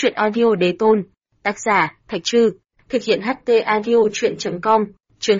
Truyện audio đế tôn. Tác giả, Thạch Trư. Thực hiện HT audio truyện.com. Chương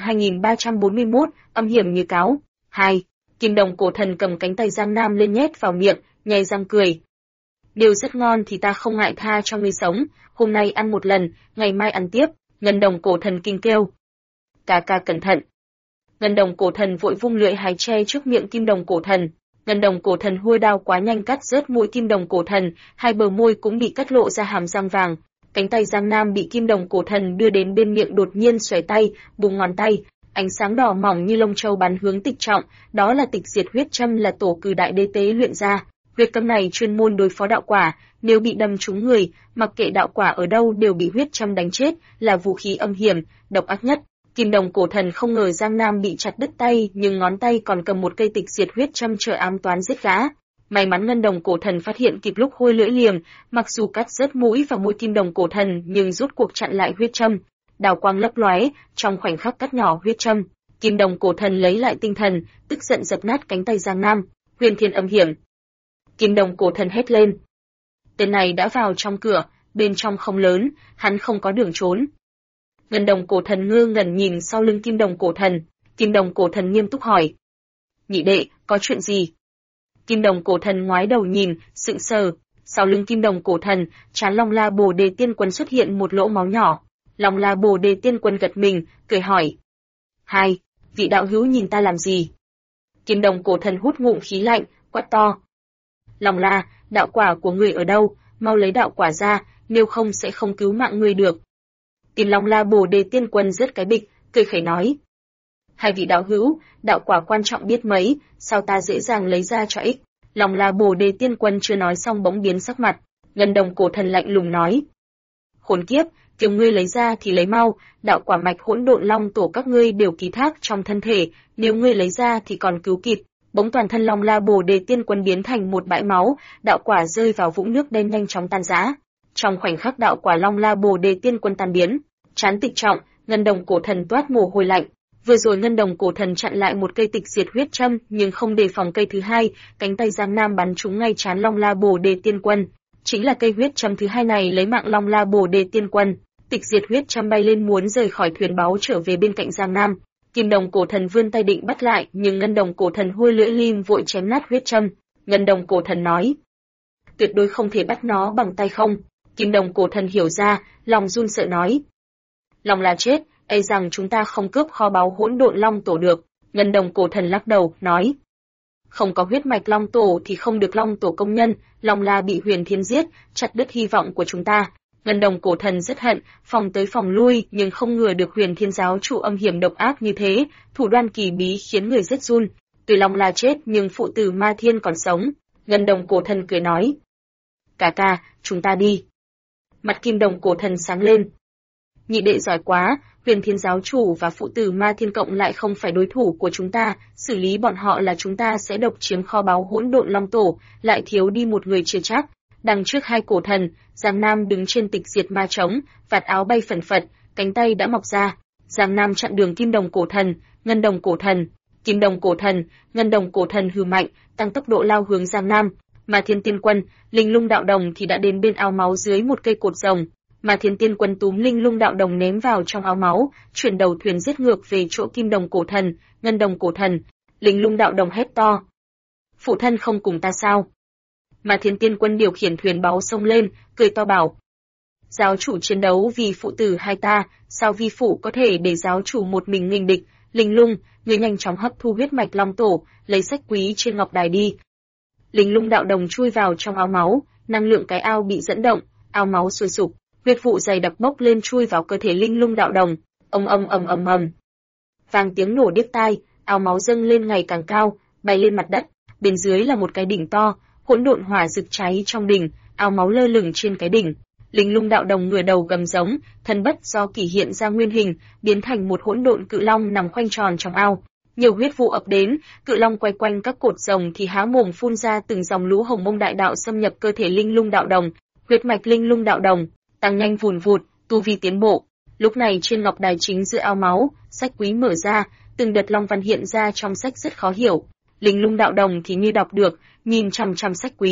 2341, âm hiểm như cáo. 2. Kim đồng cổ thần cầm cánh tay Giang Nam lên nhét vào miệng, nhai răng cười. Điều rất ngon thì ta không ngại tha cho ngươi sống, hôm nay ăn một lần, ngày mai ăn tiếp. Ngân đồng cổ thần kinh kêu. Ca ca cẩn thận. Ngân đồng cổ thần vội vung lưỡi hái che trước miệng kim đồng cổ thần. Ngân đồng cổ thần hôi đao quá nhanh cắt rớt mũi kim đồng cổ thần, hai bờ môi cũng bị cắt lộ ra hàm răng vàng. Cánh tay Giang Nam bị kim đồng cổ thần đưa đến bên miệng đột nhiên xoay tay, búng ngón tay, ánh sáng đỏ mỏng như lông châu bắn hướng Tịch Trọng, đó là tịch diệt huyết châm là tổ cử đại đế tế luyện ra. Huyết cấm này chuyên môn đối phó đạo quả, nếu bị đâm trúng người, mặc kệ đạo quả ở đâu đều bị huyết châm đánh chết, là vũ khí âm hiểm, độc ác nhất. Kim đồng cổ thần không ngờ Giang Nam bị chặt đứt tay, nhưng ngón tay còn cầm một cây tịch diệt huyết châm chờ ám toán giết gã. May mắn ngân đồng cổ thần phát hiện kịp lúc hôi lưỡi liềm, mặc dù cắt rớt mũi và mũi kim đồng cổ thần nhưng rút cuộc chặn lại huyết châm. Đào quang lấp lóe, trong khoảnh khắc cắt nhỏ huyết châm, kim đồng cổ thần lấy lại tinh thần, tức giận dập nát cánh tay Giang Nam. Huyền thiên âm hiểm. Kim đồng cổ thần hét lên. Tên này đã vào trong cửa, bên trong không lớn, hắn không có đường trốn. Ngân đồng cổ thần ngơ ngẩn nhìn sau lưng kim đồng cổ thần. Kim đồng cổ thần nghiêm túc hỏi. Nhị đệ, có chuyện gì? Kim đồng cổ thần ngoái đầu nhìn, sững sờ. Sau lưng kim đồng cổ thần, trán Long La Bồ Đề Tiên Quân xuất hiện một lỗ máu nhỏ. Long La Bồ Đề Tiên Quân gật mình, cười hỏi. Hai, vị đạo hữu nhìn ta làm gì? Kim đồng cổ thần hút ngụm khí lạnh, quát to. Long La, đạo quả của người ở đâu? Mau lấy đạo quả ra, nếu không sẽ không cứu mạng người được. Kim Long La Bồ Đề Tiên Quân rớt cái bịch, cười khẩy nói. Hai vị đạo hữu, đạo quả quan trọng biết mấy, sao ta dễ dàng lấy ra cho ích. Long La Bồ Đề Tiên Quân chưa nói xong bỗng biến sắc mặt, ngân đồng cổ thần lạnh lùng nói. Khốn kiếp, kiểu ngươi lấy ra thì lấy mau, đạo quả mạch hỗn độn long tổ các ngươi đều ký thác trong thân thể, nếu ngươi lấy ra thì còn cứu kịp. Bỗng toàn thân Long La Bồ Đề Tiên Quân biến thành một bãi máu, đạo quả rơi vào vũng nước đen nhanh chóng tan rã. Trong khoảnh khắc đạo quả Long La Bồ Đề Tiên Quân tan biến, trán Tịch Trọng, ngân đồng cổ thần toát mồ hôi lạnh. Vừa rồi ngân đồng cổ thần chặn lại một cây tịch diệt huyết châm, nhưng không đề phòng cây thứ hai, cánh tay Giang Nam bắn trúng ngay trán Long La Bồ Đề Tiên Quân. Chính là cây huyết châm thứ hai này lấy mạng Long La Bồ Đề Tiên Quân. Tịch diệt huyết châm bay lên muốn rời khỏi thuyền báu trở về bên cạnh Giang Nam. Kim đồng cổ thần vươn tay định bắt lại, nhưng ngân đồng cổ thần hôi lưỡi lim vội chém nát huyết châm. Ngân đồng cổ thần nói, tuyệt đối không thể bắt nó bằng tay không. Kim đồng cổ thần hiểu ra, lòng run sợ nói, Long là chết, e rằng chúng ta không cướp kho báu hỗn độn long tổ được. Ngân đồng cổ thần lắc đầu, nói, không có huyết mạch long tổ thì không được long tổ công nhân, Long La bị Huyền Thiên giết, chặt đứt hy vọng của chúng ta. Ngân đồng cổ thần rất hận, phòng tới phòng lui, nhưng không ngờ được Huyền Thiên giáo chủ âm hiểm độc ác như thế, thủ đoạn kỳ bí khiến người rất run. Tuy Long La chết nhưng phụ tử Ma Thiên còn sống. Ngân đồng cổ thần cười nói, ca ca, chúng ta đi. Mặt kim đồng cổ thần sáng lên. Nhị đệ giỏi quá, Huyền Thiên giáo chủ và phụ tử Ma Thiên cộng lại không phải đối thủ của chúng ta, xử lý bọn họ là chúng ta sẽ độc chiếm kho báu hỗn độn long tổ, lại thiếu đi một người chưa chắc. Đằng trước hai cổ thần, Giang Nam đứng trên tịch diệt ma trống, vạt áo bay phần phật, cánh tay đã mọc ra. Giang Nam chặn đường kim đồng cổ thần, ngân đồng cổ thần, kim đồng cổ thần, ngân đồng cổ thần hừ mạnh, tăng tốc độ lao hướng Giang Nam. Ma Thiên Tiên Quân, Linh Lung đạo đồng thì đã đến bên ao máu dưới một cây cột rồng. Ma Thiên Tiên Quân túm Linh Lung đạo đồng ném vào trong ao máu, chuyển đầu thuyền giết ngược về chỗ kim đồng cổ thần, ngân đồng cổ thần. Linh Lung đạo đồng hét to, phụ thân không cùng ta sao? Ma Thiên Tiên Quân điều khiển thuyền báu xông lên, cười to bảo, giáo chủ chiến đấu vì phụ tử hai ta, sao vi phụ có thể để giáo chủ một mình nghênh địch? Linh Lung, người nhanh chóng hấp thu huyết mạch long tổ, lấy sách quý trên ngọc đài đi. Linh Lung đạo đồng chui vào trong ao máu, năng lượng cái ao bị dẫn động, ao máu sôi sục, huyết vụ dày đặc bốc lên chui vào cơ thể Linh Lung đạo đồng. Ầm ầm ầm ầm ầm. Vang tiếng nổ điếc tai, ao máu dâng lên ngày càng cao, bay lên mặt đất, bên dưới là một cái đỉnh to, hỗn độn hỏa rực cháy trong đỉnh, ao máu lơ lửng trên cái đỉnh. Linh Lung đạo đồng ngửa đầu gầm giống, thân bất do kỷ hiện ra nguyên hình, biến thành một hỗn độn cự long nằm khoanh tròn trong ao. Nhiều huyết vụ ập đến, cự long quay quanh các cột rồng thì há mồm phun ra từng dòng lũ hồng mông đại đạo xâm nhập cơ thể Linh Lung đạo đồng. Huyết mạch Linh Lung đạo đồng tăng nhanh vùn vụt, tu vi tiến bộ. Lúc này trên ngọc đài chính giữa ao máu, sách quý mở ra, từng đợt long văn hiện ra trong sách rất khó hiểu. Linh Lung đạo đồng thì như đọc được, nhìn chằm chằm sách quý.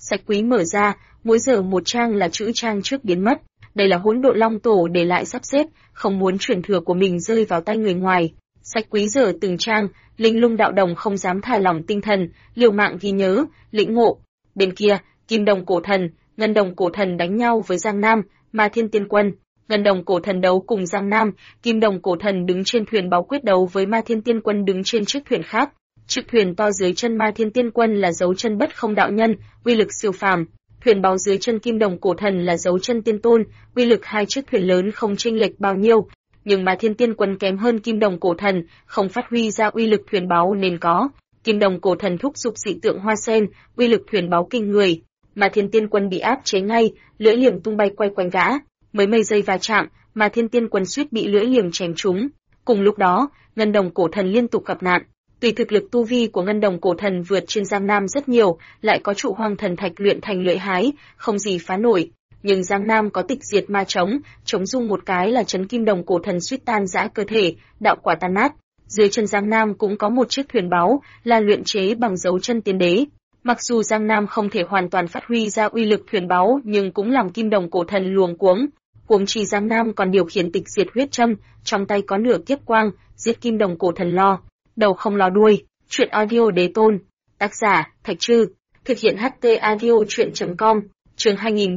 Sách quý mở ra, mỗi giờ một trang là chữ trang trước biến mất. Đây là Hỗn Độn Long Tổ để lại sắp xếp, không muốn truyền thừa của mình rơi vào tay người ngoài. Sách quý dở từng trang, Linh Lung Đạo Đồng không dám thả lỏng tinh thần, liều mạng ghi nhớ, lĩnh ngộ. Bên kia, Kim Đồng Cổ Thần, Ngân Đồng Cổ Thần đánh nhau với Giang Nam, Ma Thiên Tiên Quân. Ngân Đồng Cổ Thần đấu cùng Giang Nam, Kim Đồng Cổ Thần đứng trên thuyền báo quyết đấu với Ma Thiên Tiên Quân đứng trên chiếc thuyền khác. Chiếc thuyền to dưới chân Ma Thiên Tiên Quân là dấu chân Bất Không đạo nhân, uy lực siêu phàm. Thuyền báo dưới chân Kim Đồng Cổ Thần là dấu chân Tiên Tôn, uy lực hai chiếc thuyền lớn không chênh lệch bao nhiêu, nhưng Ma Thiên Tiên Quân kém hơn Kim Đồng Cổ Thần, không phát huy ra uy lực thuyền báo nên có. Kim Đồng Cổ Thần thúc giục dị tượng hoa sen, uy lực thuyền báo kinh người. Ma Thiên Tiên Quân bị áp chế ngay, lưỡi liềm tung bay quay quanh gã. Mấy giây va chạm, Ma Thiên Tiên Quân suýt bị lưỡi liềm chém trúng. Cùng lúc đó, Ngân Đồng Cổ Thần liên tục gặp nạn. Tùy thực lực tu vi của Ngân Đồng Cổ Thần vượt trên Giang Nam rất nhiều, lại có trụ hoang thần thạch luyện thành lưỡi hái, không gì phá nổi. Nhưng Giang Nam có tịch diệt ma chống dung một cái là chấn Kim Đồng Cổ Thần suýt tan rã cơ thể, đạo quả tan nát. Dưới chân Giang Nam cũng có một chiếc thuyền báo, là luyện chế bằng dấu chân tiên đế. Mặc dù Giang Nam không thể hoàn toàn phát huy ra uy lực thuyền báo, nhưng cũng làm Kim Đồng Cổ Thần luống cuống. Huống chi Giang Nam còn điều khiển tịch diệt huyết châm, trong tay có nửa kiếp quang, giết Kim Đồng Cổ Thần lo đầu không lo đuôi. Truyện audio Đế Tôn. Tác giả: Thạch Trư. Thực hiện HT audio truyện.com. Chương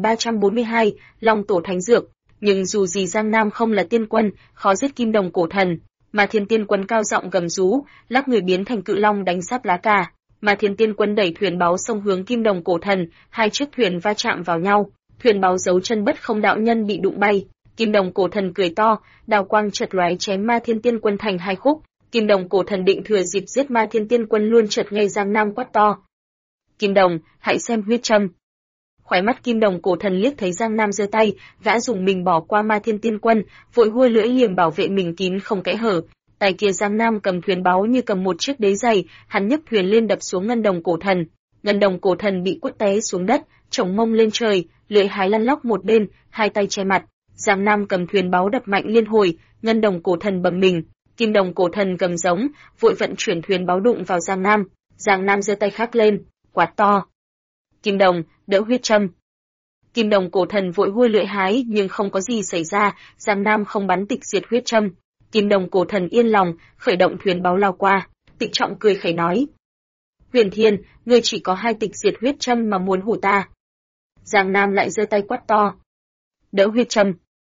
2342, Long Tổ Thánh Dược. Nhưng dù gì Giang Nam không là tiên quân, khó giết Kim Đồng Cổ Thần. Mà Thiên Tiên Quân cao giọng gầm rú, lắc người biến thành cự long đánh sáp lá cà. Mà Thiên Tiên Quân đẩy thuyền báo xông hướng Kim Đồng Cổ Thần, hai chiếc thuyền va chạm vào nhau. Thuyền báo dấu chân Bất Không đạo nhân bị đụng bay. Kim Đồng Cổ Thần cười to, đào quang chật lóe chém Ma Thiên Tiên Quân thành hai khúc. Kim Đồng Cổ Thần định thừa dịp giết Ma Thiên Tiên Quân luôn chợt nghe Giang Nam quát to: Kim Đồng, hãy xem huyết châm. Khóe mắt Kim Đồng Cổ Thần liếc thấy Giang Nam giơ tay, gã dùng mình bỏ qua Ma Thiên Tiên Quân, vội hua lưỡi liềm bảo vệ mình kín không kẽ hở. Tay kia Giang Nam cầm thuyền báo như cầm một chiếc đế giày, hắn nhấc thuyền lên đập xuống Ngân Đồng Cổ Thần. Ngân Đồng Cổ Thần bị quất té xuống đất, chổng mông lên trời, lưỡi hái lăn lóc một bên, hai tay che mặt. Giang Nam cầm thuyền báo đập mạnh liên hồi, Ngân Đồng Cổ Thần bầm mình. Kim Đồng Cổ Thần gầm giống, vội vận chuyển thuyền báo đụng vào Giang Nam. Giang Nam giơ tay khác lên, quát to: Kim Đồng, đỡ huyết châm. Kim Đồng Cổ Thần vội hua lưỡi hái nhưng không có gì xảy ra, Giang Nam không bắn tịch diệt huyết châm. Kim Đồng Cổ Thần yên lòng, khởi động thuyền báo lao qua. Tịch Trọng cười khẩy nói: Huyền Thiên, ngươi chỉ có 2 tịch diệt huyết châm mà muốn hù ta. Giang Nam lại giơ tay quát to: Đỡ huyết châm.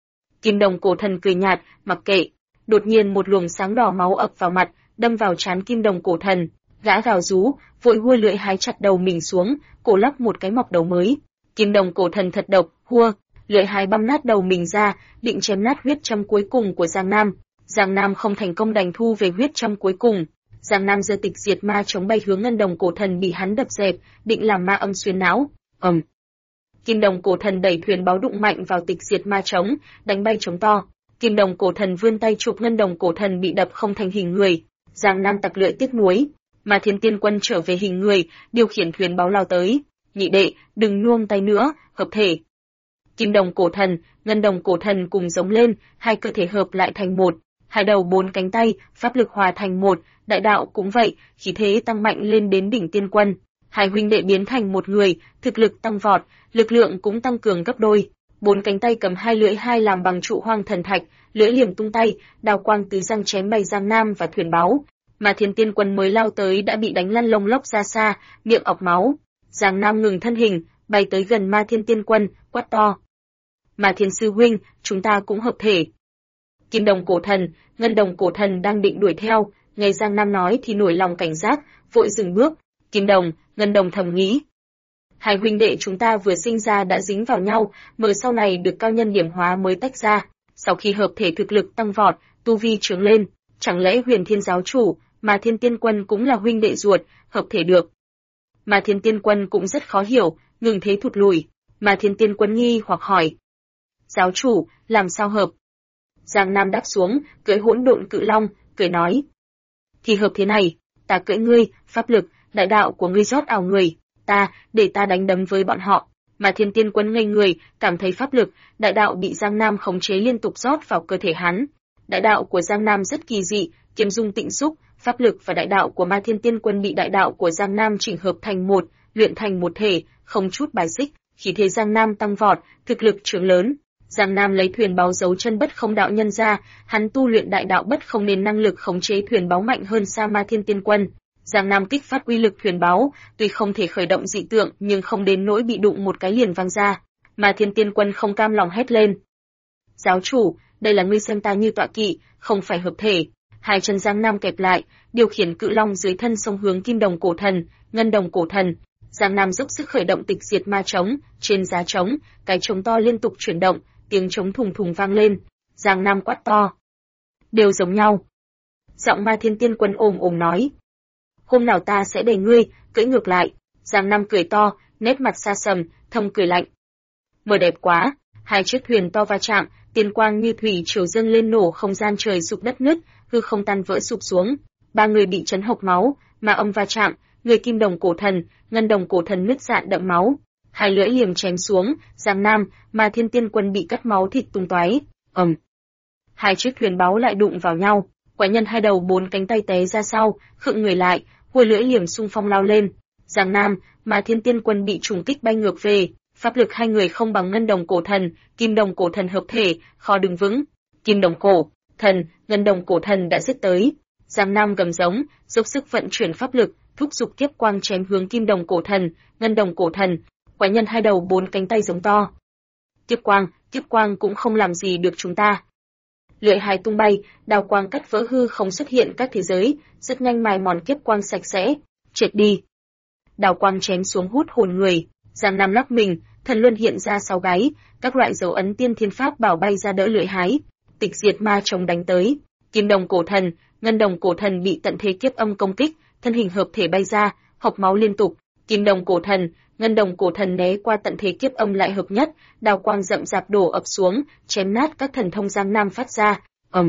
Kim Đồng Cổ Thần cười nhạt, mặc kệ. Đột nhiên một luồng sáng đỏ máu ập vào mặt, đâm vào trán Kim Đồng Cổ Thần. Gã gào rú, vội hua lưỡi hái chặt đầu mình xuống, cổ lắc một cái mọc đầu mới. Kim Đồng Cổ Thần thật độc, hua, lưỡi hái băm nát đầu mình ra, định chém nát huyết châm cuối cùng của Giang Nam. Giang Nam không thành công đành thu về huyết châm cuối cùng. Giang Nam giơ tịch diệt ma chống bay hướng Ngân Đồng Cổ Thần bị hắn đập dẹp, định làm ma âm xuyên não. Kim Đồng Cổ Thần đẩy thuyền báo đụng mạnh vào tịch diệt ma chống, đánh bay chống to. Kim Đồng Cổ Thần vươn tay chụp Ngân Đồng Cổ Thần bị đập không thành hình người. Giang Nam tặc lưỡi tiếc nuối, mà Thiên Tiên Quân trở về hình người, điều khiển thuyền báo lao tới. Nhị đệ, đừng nuông tay nữa, hợp thể. Kim Đồng Cổ Thần, Ngân Đồng Cổ Thần cùng giống lên, hai cơ thể hợp lại thành một, hai đầu 4 cánh tay, pháp lực hòa thành một, đại đạo cũng vậy, khí thế tăng mạnh lên đến đỉnh tiên quân. Hai huynh đệ biến thành một người, thực lực tăng vọt, lực lượng cũng tăng cường gấp đôi. 4 cánh tay cầm 2 lưỡi hai làm bằng trụ hoang thần thạch, lưỡi liềm tung tay, đào quang tứ răng chém bay Giang Nam và thuyền báo. Mà Thiên Tiên Quân mới lao tới đã bị đánh lăn lông lốc ra xa, miệng ọc máu. Giang Nam ngừng thân hình, bay tới gần Ma Thiên Tiên Quân, quát to: Mà Thiên sư huynh, chúng ta cũng hợp thể. Kim Đồng Cổ Thần, Ngân Đồng Cổ Thần đang định đuổi theo, nghe Giang Nam nói thì nổi lòng cảnh giác, vội dừng bước. Kim Đồng, Ngân Đồng thầm nghĩ: hai huynh đệ chúng ta vừa sinh ra đã dính vào nhau, mơ sau này được cao nhân điểm hóa mới tách ra. Sau khi hợp thể thực lực tăng vọt, tu vi trướng lên, chẳng lẽ Huyền Thiên giáo chủ, mà Thiên Tiên Quân cũng là huynh đệ ruột, hợp thể được? Mà Thiên Tiên Quân cũng rất khó hiểu, ngừng thế thụt lùi. Mà Thiên Tiên Quân nghi hoặc hỏi: giáo chủ, làm sao hợp? Giang Nam đáp xuống, cưỡi hỗn độn cự long, cười nói: thì hợp thế này, ta cưỡi ngươi, pháp lực, đại đạo của ngươi rót ảo người, để ta đánh đấm với bọn họ. Mà Thiên Tiên Quân ngây người, cảm thấy pháp lực, đại đạo bị Giang Nam khống chế liên tục rót vào cơ thể hắn. Đại đạo của Giang Nam rất kỳ dị, kiếm dung tịnh xúc, pháp lực và đại đạo của Ma Thiên Tiên Quân bị đại đạo của Giang Nam chỉnh hợp thành một, luyện thành một thể, không chút bài xích, khí thế Giang Nam tăng vọt, thực lực trưởng lớn. Giang Nam lấy thuyền báo giấu chân bất không đạo nhân ra, hắn tu luyện đại đạo bất không nên năng lực khống chế thuyền báo mạnh hơn xa Ma Thiên Tiên Quân. Giang Nam kích phát uy lực thuyền báo, tuy không thể khởi động dị tượng nhưng không đến nỗi bị đụng một cái liền văng ra. Ma Thiên Tiên Quân không cam lòng hét lên: "Giáo chủ, đây là ngươi xem ta như tọa kỵ, không phải hợp thể." Hai chân Giang Nam kẹp lại, điều khiển cự long dưới thân sông hướng Kim Đồng Cổ Thần, Ngân Đồng Cổ Thần. Giang Nam dốc sức khởi động tịch diệt ma trống, trên giá trống, cái trống to liên tục chuyển động, tiếng trống thùng thùng vang lên. Giang Nam quát to: "Đều giống nhau." Giọng Ma Thiên Tiên Quân ồm ồm nói: "Hôm nào ta sẽ để ngươi cưỡi ngược lại." Giang Nam cười to, nét mặt xa sầm, thầm cười lạnh: "Mờ đẹp quá." Hai chiếc thuyền to va chạm, tiên quang như thủy triều dâng lên nổ, không gian trời sụp đất nứt, hư không tan vỡ sụp xuống. Ba người bị chấn hộc máu, ma âm va chạm, người Kim Đồng Cổ Thần, Ngân Đồng Cổ Thần nứt rạn đẫm máu. Hai lưỡi liềm chém xuống, Giang Nam, Ma Thiên Tiên Quân bị cắt máu thịt tung tóe. Hai chiếc thuyền báo lại đụng vào nhau, quái nhân hai đầu bốn cánh tay té ra sau, khựng người lại, huôi lưỡi liềm xung phong lao lên. Giang Nam, Ma Thiên Tiên Quân bị trùng kích bay ngược về, pháp lực hai người không bằng Ngân Đồng Cổ Thần, Kim Đồng Cổ Thần hợp thể, khó đứng vững. Kim Đồng Cổ Thần, Ngân Đồng Cổ Thần đã giết tới. Giang Nam gầm giống, dốc sức vận chuyển pháp lực, thúc giục tiếp quang chém hướng Kim Đồng Cổ Thần, Ngân Đồng Cổ Thần. Quái nhân hai đầu bốn cánh tay giống to: tiếp quang cũng không làm gì được chúng ta. Lưỡi hái tung bay, đao quang cắt vỡ hư không xuất hiện các thế giới, rất nhanh mài mòn kiếp quang sạch sẽ. Triệt đi. Đao quang chém xuống hút hồn người. Giang Nam lắc mình, thần luân hiện ra sau gáy, các loại dấu ấn tiên thiên pháp bảo bay ra đỡ lưỡi hái. Tịch diệt ma trống đánh tới. Kim Đồng Cổ Thần, Ngân Đồng Cổ Thần bị tận thế kiếp âm công kích, thân hình hợp thể bay ra, hộc máu liên tục. Kim Đồng Cổ Thần, Ngân Đồng Cổ Thần né qua tận thế kiếp âm lại hợp nhất, đao quang rậm rạp đổ ập xuống, chém nát các thần thông Giang Nam phát ra.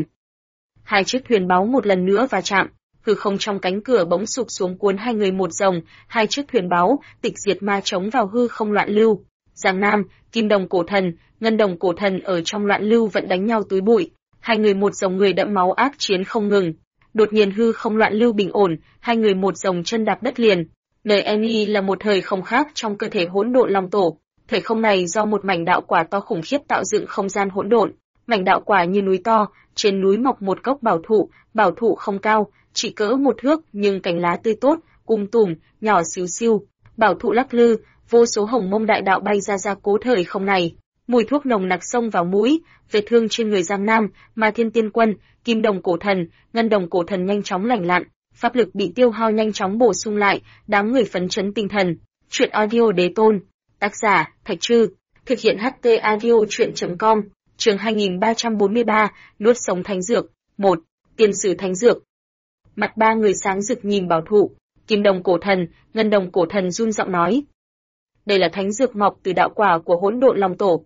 Hai chiếc thuyền báo một lần nữa va chạm, hư không trong cánh cửa bỗng sụp xuống cuốn hai người một dòng, hai chiếc thuyền báo, tịch diệt ma chống vào hư không loạn lưu. Giang Nam, Kim Đồng Cổ Thần, Ngân Đồng Cổ Thần ở trong loạn lưu vẫn đánh nhau túi bụi, hai người một dòng người đẫm máu ác chiến không ngừng. Đột nhiên hư không loạn lưu bình ổn, hai người một dòng chân đạp đất liền. Nơi Eni là một thời không khác trong cơ thể hỗn độn long tổ. Thời không này do một mảnh đạo quả to khủng khiếp tạo dựng không gian hỗn độn. Mảnh đạo quả như núi to, trên núi mọc một gốc bảo thụ không cao, chỉ cỡ một thước nhưng cành lá tươi tốt, tùm, nhỏ xíu xiu. Bảo thụ lắc lư, vô số hồng mông đại đạo bay ra cố thời không này. Mùi thuốc nồng nặc xông vào mũi, vết thương trên người Giang Nam, Ma Thiên Tiên Quân, Kim Đồng Cổ Thần, Ngân Đồng Cổ Thần nhanh chóng lành lặn. Pháp lực bị tiêu hao nhanh chóng bổ sung lại, đám người phấn chấn tinh thần. Truyện audio đế tôn. Tác giả, Thạch Trư. Thực hiện HT audio truyện.com. Chương 2343, nuốt sống thánh dược. 1. Tiên sử thánh dược. Mặt ba người sáng rực nhìn bảo thụ. Kim Đồng Cổ Thần, Ngân Đồng Cổ Thần run giọng nói: đây là thánh dược mọc từ đạo quả của hỗn độn long tổ.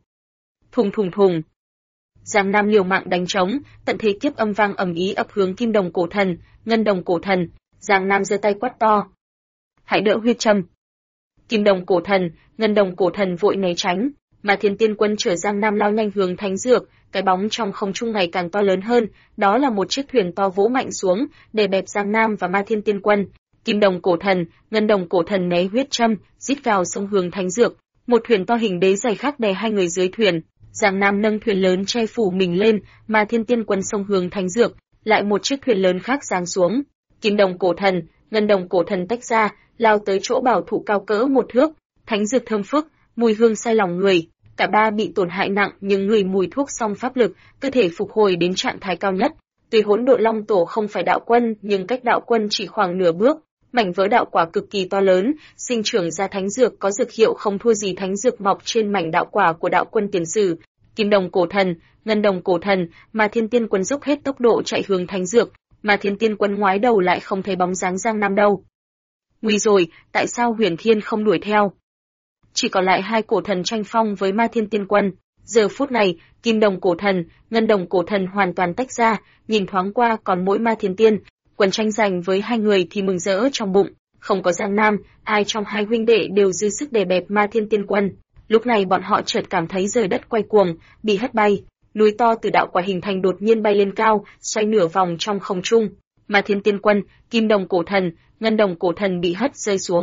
Thùng. Giang Nam liều mạng đánh trống, tận thế kiếp âm vang ầm ĩ ập hướng Kim Đồng Cổ Thần, Ngân Đồng Cổ Thần. Giang Nam giơ tay quát to: hãy đỡ huyết châm. Kim Đồng Cổ Thần, Ngân Đồng Cổ Thần vội né tránh, mà Thiên Tiên Quân chở Giang Nam lao nhanh hướng thánh dược. Cái bóng trong không trung ngày càng to lớn hơn, đó là một chiếc thuyền to vỗ mạnh xuống, đè bẹp Giang Nam và Ma Thiên Tiên Quân. Kim Đồng Cổ Thần, Ngân Đồng Cổ Thần né huyết châm, rít vào sông hướng thánh dược. Một thuyền to hình đế dày khác đè hai người dưới thuyền. Giang Nam nâng thuyền lớn che phủ mình lên, mà Thiên Tiên Quân sông hướng thánh dược, lại một chiếc thuyền lớn khác giáng xuống. Kim Đồng Cổ Thần, Ngân Đồng Cổ Thần tách ra, lao tới chỗ bảo thụ cao cỡ một thước. Thánh dược thơm phức, mùi hương say lòng người. Cả ba bị tổn hại nặng nhưng người mùi thuốc xong pháp lực, cơ thể phục hồi đến trạng thái cao nhất. Tuy hỗn độn long tổ không phải đạo quân nhưng cách đạo quân chỉ khoảng nửa bước. Mảnh vỡ đạo quả cực kỳ to lớn, sinh trưởng ra thánh dược có dược hiệu không thua gì thánh dược mọc trên mảnh đạo quả của đạo quân tiền sử. Kim Đồng Cổ Thần, Ngân Đồng Cổ Thần, mà Thiên Tiên Quân dốc hết tốc độ chạy hướng thánh dược, mà Thiên Tiên Quân ngoái đầu lại không thấy bóng dáng Giang Nam đâu. Nguy rồi, tại sao Huyền Thiên không đuổi theo? Chỉ còn lại hai cổ thần tranh phong với Ma Thiên Tiên Quân. Giờ phút này, Kim Đồng Cổ Thần, Ngân Đồng Cổ Thần hoàn toàn tách ra, nhìn thoáng qua còn mỗi Ma Thiên Tiên Quân tranh giành với hai người thì mừng rỡ trong bụng. Không có Giang Nam, ai trong hai huynh đệ đều dư sức đè bẹp Ma Thiên Tiên Quân. Lúc này bọn họ chợt cảm thấy trời đất quay cuồng, bị hất bay. Núi to từ đạo quả hình thành đột nhiên bay lên cao, xoay nửa vòng trong không trung. Ma Thiên Tiên Quân, Kim Đồng Cổ Thần, Ngân Đồng Cổ Thần bị hất rơi xuống.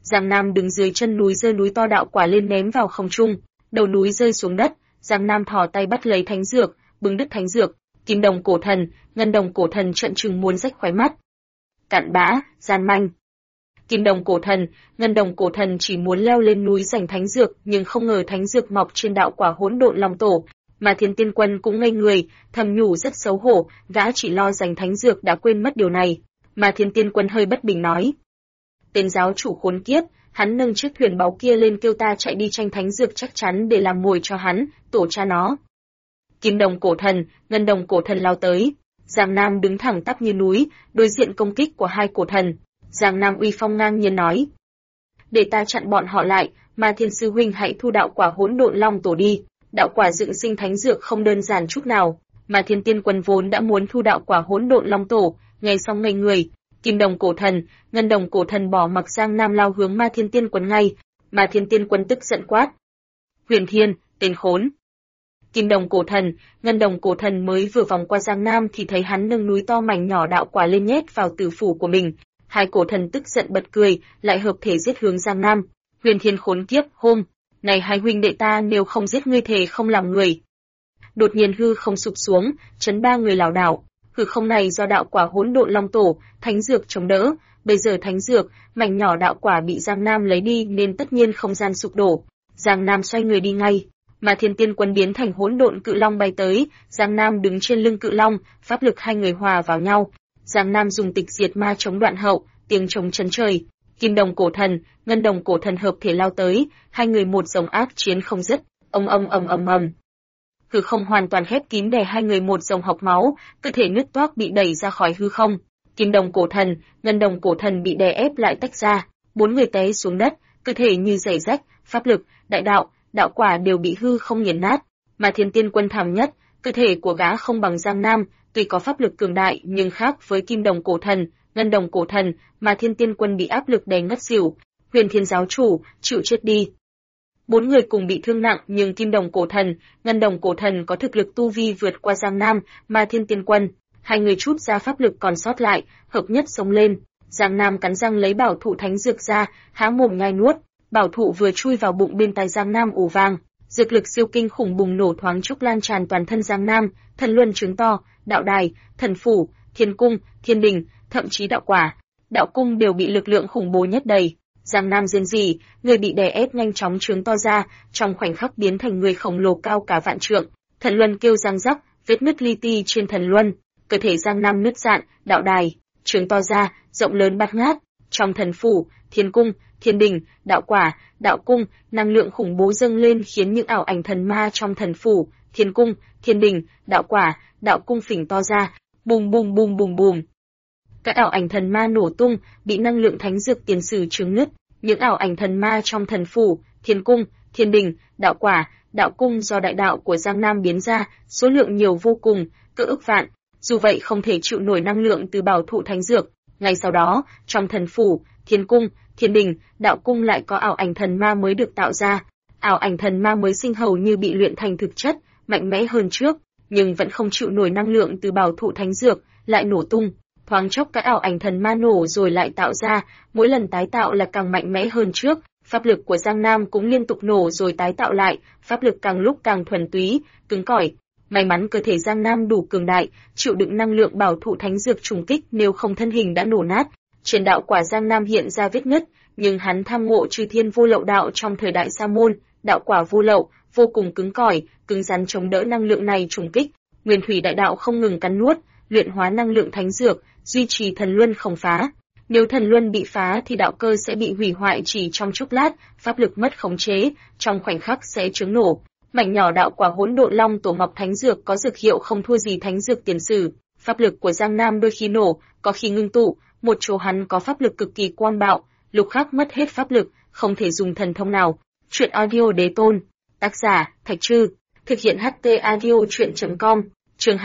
Giang Nam đứng dưới chân núi giơ núi to đạo quả lên ném vào không trung, đầu núi rơi xuống đất, Giang Nam thò tay bắt lấy thánh dược, bưng đứt thánh dược, kim đồng cổ thần, ngân đồng cổ thần trợn trừng muốn rách khóe mắt. Cặn bã, gian manh. Kim đồng cổ thần, ngân đồng cổ thần chỉ muốn leo lên núi giành thánh dược, nhưng không ngờ thánh dược mọc trên đạo quả hỗn độn long tổ, mà Thiên Tiên Quân cũng ngây người, thầm nhủ rất xấu hổ, gã chỉ lo giành thánh dược đã quên mất điều này, mà Thiên Tiên Quân hơi bất bình nói: "Tên giáo chủ khốn kiếp, hắn nâng chiếc thuyền báu kia lên kêu ta chạy đi tranh thánh dược chắc chắn để làm mồi cho hắn, tổ cha nó." Kim đồng cổ thần, ngân đồng cổ thần lao tới, Giang Nam đứng thẳng tắp như núi, đối diện công kích của hai cổ thần. Giang Nam uy phong ngang nhiên nói: "Để ta chặn bọn họ lại, mà Thiên sư huynh hãy thu đạo quả hỗn độn long tổ đi, đạo quả dựng sinh thánh dược không đơn giản chút nào." Mà Thiên Tiên Quân vốn đã muốn thu đạo quả hỗn độn long tổ, nghe xong ngây người. Kim đồng cổ thần, ngân đồng cổ thần bỏ mặc Giang Nam lao hướng Ma Thiên Tiên Quân ngay, mà Thiên Tiên Quân tức giận quát: "Huyền Thiên, tên khốn!" Kim đồng cổ thần, ngân đồng cổ thần mới vừa vòng qua Giang Nam thì thấy hắn nâng núi to mảnh nhỏ đạo quả lên nhét vào tử phủ của mình. Hai cổ thần tức giận bật cười, lại hợp thể giết hướng Giang Nam. Huyền Thiên khốn kiếp, hôm này hai huynh đệ ta nếu không giết ngươi thề không làm người. Đột nhiên hư không sụp xuống, chấn ba người lảo đảo. Hư không này do đạo quả hỗn độn long tổ, thánh dược chống đỡ, bây giờ thánh dược, mảnh nhỏ đạo quả bị Giang Nam lấy đi nên tất nhiên không gian sụp đổ. Giang Nam xoay người đi ngay, mà Thiên Tiên Quân biến thành hỗn độn cự long bay tới, Giang Nam đứng trên lưng cự long, pháp lực hai người hòa vào nhau. Giang Nam dùng tịch diệt ma chống đoạn hậu, tiếng trống chấn trời. Kim đồng cổ thần, ngân đồng cổ thần hợp thể lao tới, hai người một dòng ác chiến không dứt, ầm ầm ầm ầm ầm. Hư không hoàn toàn khép kín để hai người một dòng học máu, cơ thể nứt toác bị đẩy ra khỏi hư không. Kim đồng cổ thần, ngân đồng cổ thần bị đè ép lại tách ra, bốn người té xuống đất, cơ thể như giày rách, pháp lực, đại đạo, đạo quả đều bị hư không nghiền nát. Mà Thiên Tiên Quân thảm nhất, cơ thể của gã không bằng Giang Nam, tuy có pháp lực cường đại nhưng khác với kim đồng cổ thần, ngân đồng cổ thần, mà Thiên Tiên Quân bị áp lực đè ngất xỉu. Huyền Thiên giáo chủ, chịu chết đi. Bốn người cùng bị thương nặng nhưng kim đồng cổ thần, ngân đồng cổ thần có thực lực tu vi vượt qua Giang Nam, mà Thiên Tiên Quân, hai người chút ra pháp lực còn sót lại, hợp nhất sống lên. Giang Nam cắn răng lấy bảo thụ thánh dược ra, há mồm nhai nuốt, bảo thụ vừa chui vào bụng bên tai Giang Nam ù vang, dược lực siêu kinh khủng bùng nổ thoáng chốc lan tràn toàn thân Giang Nam, thần luân trứng to, đạo đài, thần phủ, thiên cung, thiên đình, thậm chí đạo quả, đạo cung đều bị lực lượng khủng bố nhét đầy. Giang Nam rên rỉ, người bị đè ép nhanh chóng trướng to ra, trong khoảnh khắc biến thành người khổng lồ cao cả vạn trượng. Thần luân kêu răng rắc, vết nứt li ti trên thần luân, cơ thể Giang Nam nứt rạn, đạo đài trướng to ra, rộng lớn bát ngát. Trong thần phủ, thiên cung, thiên đình, đạo quả, đạo cung, năng lượng khủng bố dâng lên khiến những ảo ảnh thần ma trong thần phủ, thiên cung, thiên đình, đạo quả, đạo cung phình to ra, bùm bùm bùm bùm bùm. Các ảo ảnh thần ma nổ tung, bị năng lượng thánh dược tiền sử chướng nứt. Những ảo ảnh thần ma trong thần phủ, thiên cung, thiên đình, đạo quả, đạo cung do đại đạo của Giang Nam biến ra, số lượng nhiều vô cùng, cỡ ức vạn. Dù vậy không thể chịu nổi năng lượng từ bảo thụ thánh dược. Ngay sau đó, trong thần phủ, thiên cung, thiên đình, đạo cung lại có ảo ảnh thần ma mới được tạo ra. Ảo ảnh thần ma mới sinh hầu như bị luyện thành thực chất, mạnh mẽ hơn trước, nhưng vẫn không chịu nổi năng lượng từ bảo thụ thánh dược, lại nổ tung. Thoáng chốc các ảo ảnh thần ma nổ rồi lại tạo ra, mỗi lần tái tạo là càng mạnh mẽ hơn trước. Pháp lực của Giang Nam cũng liên tục nổ rồi tái tạo lại, pháp lực càng lúc càng thuần túy, cứng cỏi. May mắn cơ thể Giang Nam đủ cường đại, chịu đựng năng lượng bảo thụ thánh dược trùng kích, nếu không thân hình đã nổ nát. Trên đạo quả Giang Nam hiện ra vết nứt, nhưng hắn tham ngộ Chư Thiên Vô Lậu đạo trong thời đại Sa môn, đạo quả vô lậu, vô cùng cứng cỏi, cứng rắn chống đỡ năng lượng này trùng kích. Nguyên thủy đại đạo không ngừng cắn nuốt, luyện hóa năng lượng thánh dược, duy trì thần luân không phá. Nếu thần luân bị phá thì đạo cơ sẽ bị hủy hoại chỉ trong chốc lát, pháp lực mất khống chế, trong khoảnh khắc sẽ chướng nổ. Mảnh nhỏ đạo quả hỗn độn long tổ mọc thánh dược có dược hiệu không thua gì thánh dược tiền sử. Pháp lực của Giang Nam đôi khi nổ, có khi ngưng tụ, một chỗ hắn có pháp lực cực kỳ quang bạo, lúc khác mất hết pháp lực, không thể dùng thần thông nào. Truyện audio đế tôn, tác giả Thạch Trư, thực hiện HT audio truyện.com, chương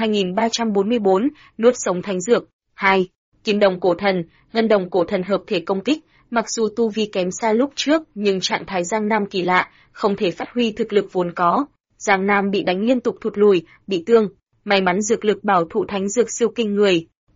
2344, nuốt sống thánh dược. 2. Kim đồng cổ thần, ngân đồng cổ thần hợp thể công kích, mặc dù tu vi kém xa lúc trước, nhưng trạng thái Giang Nam kỳ lạ, không thể phát huy thực lực vốn có. Giang Nam bị đánh liên tục thụt lùi, bị thương, may mắn dược lực bảo thụ thánh dược siêu kinh người.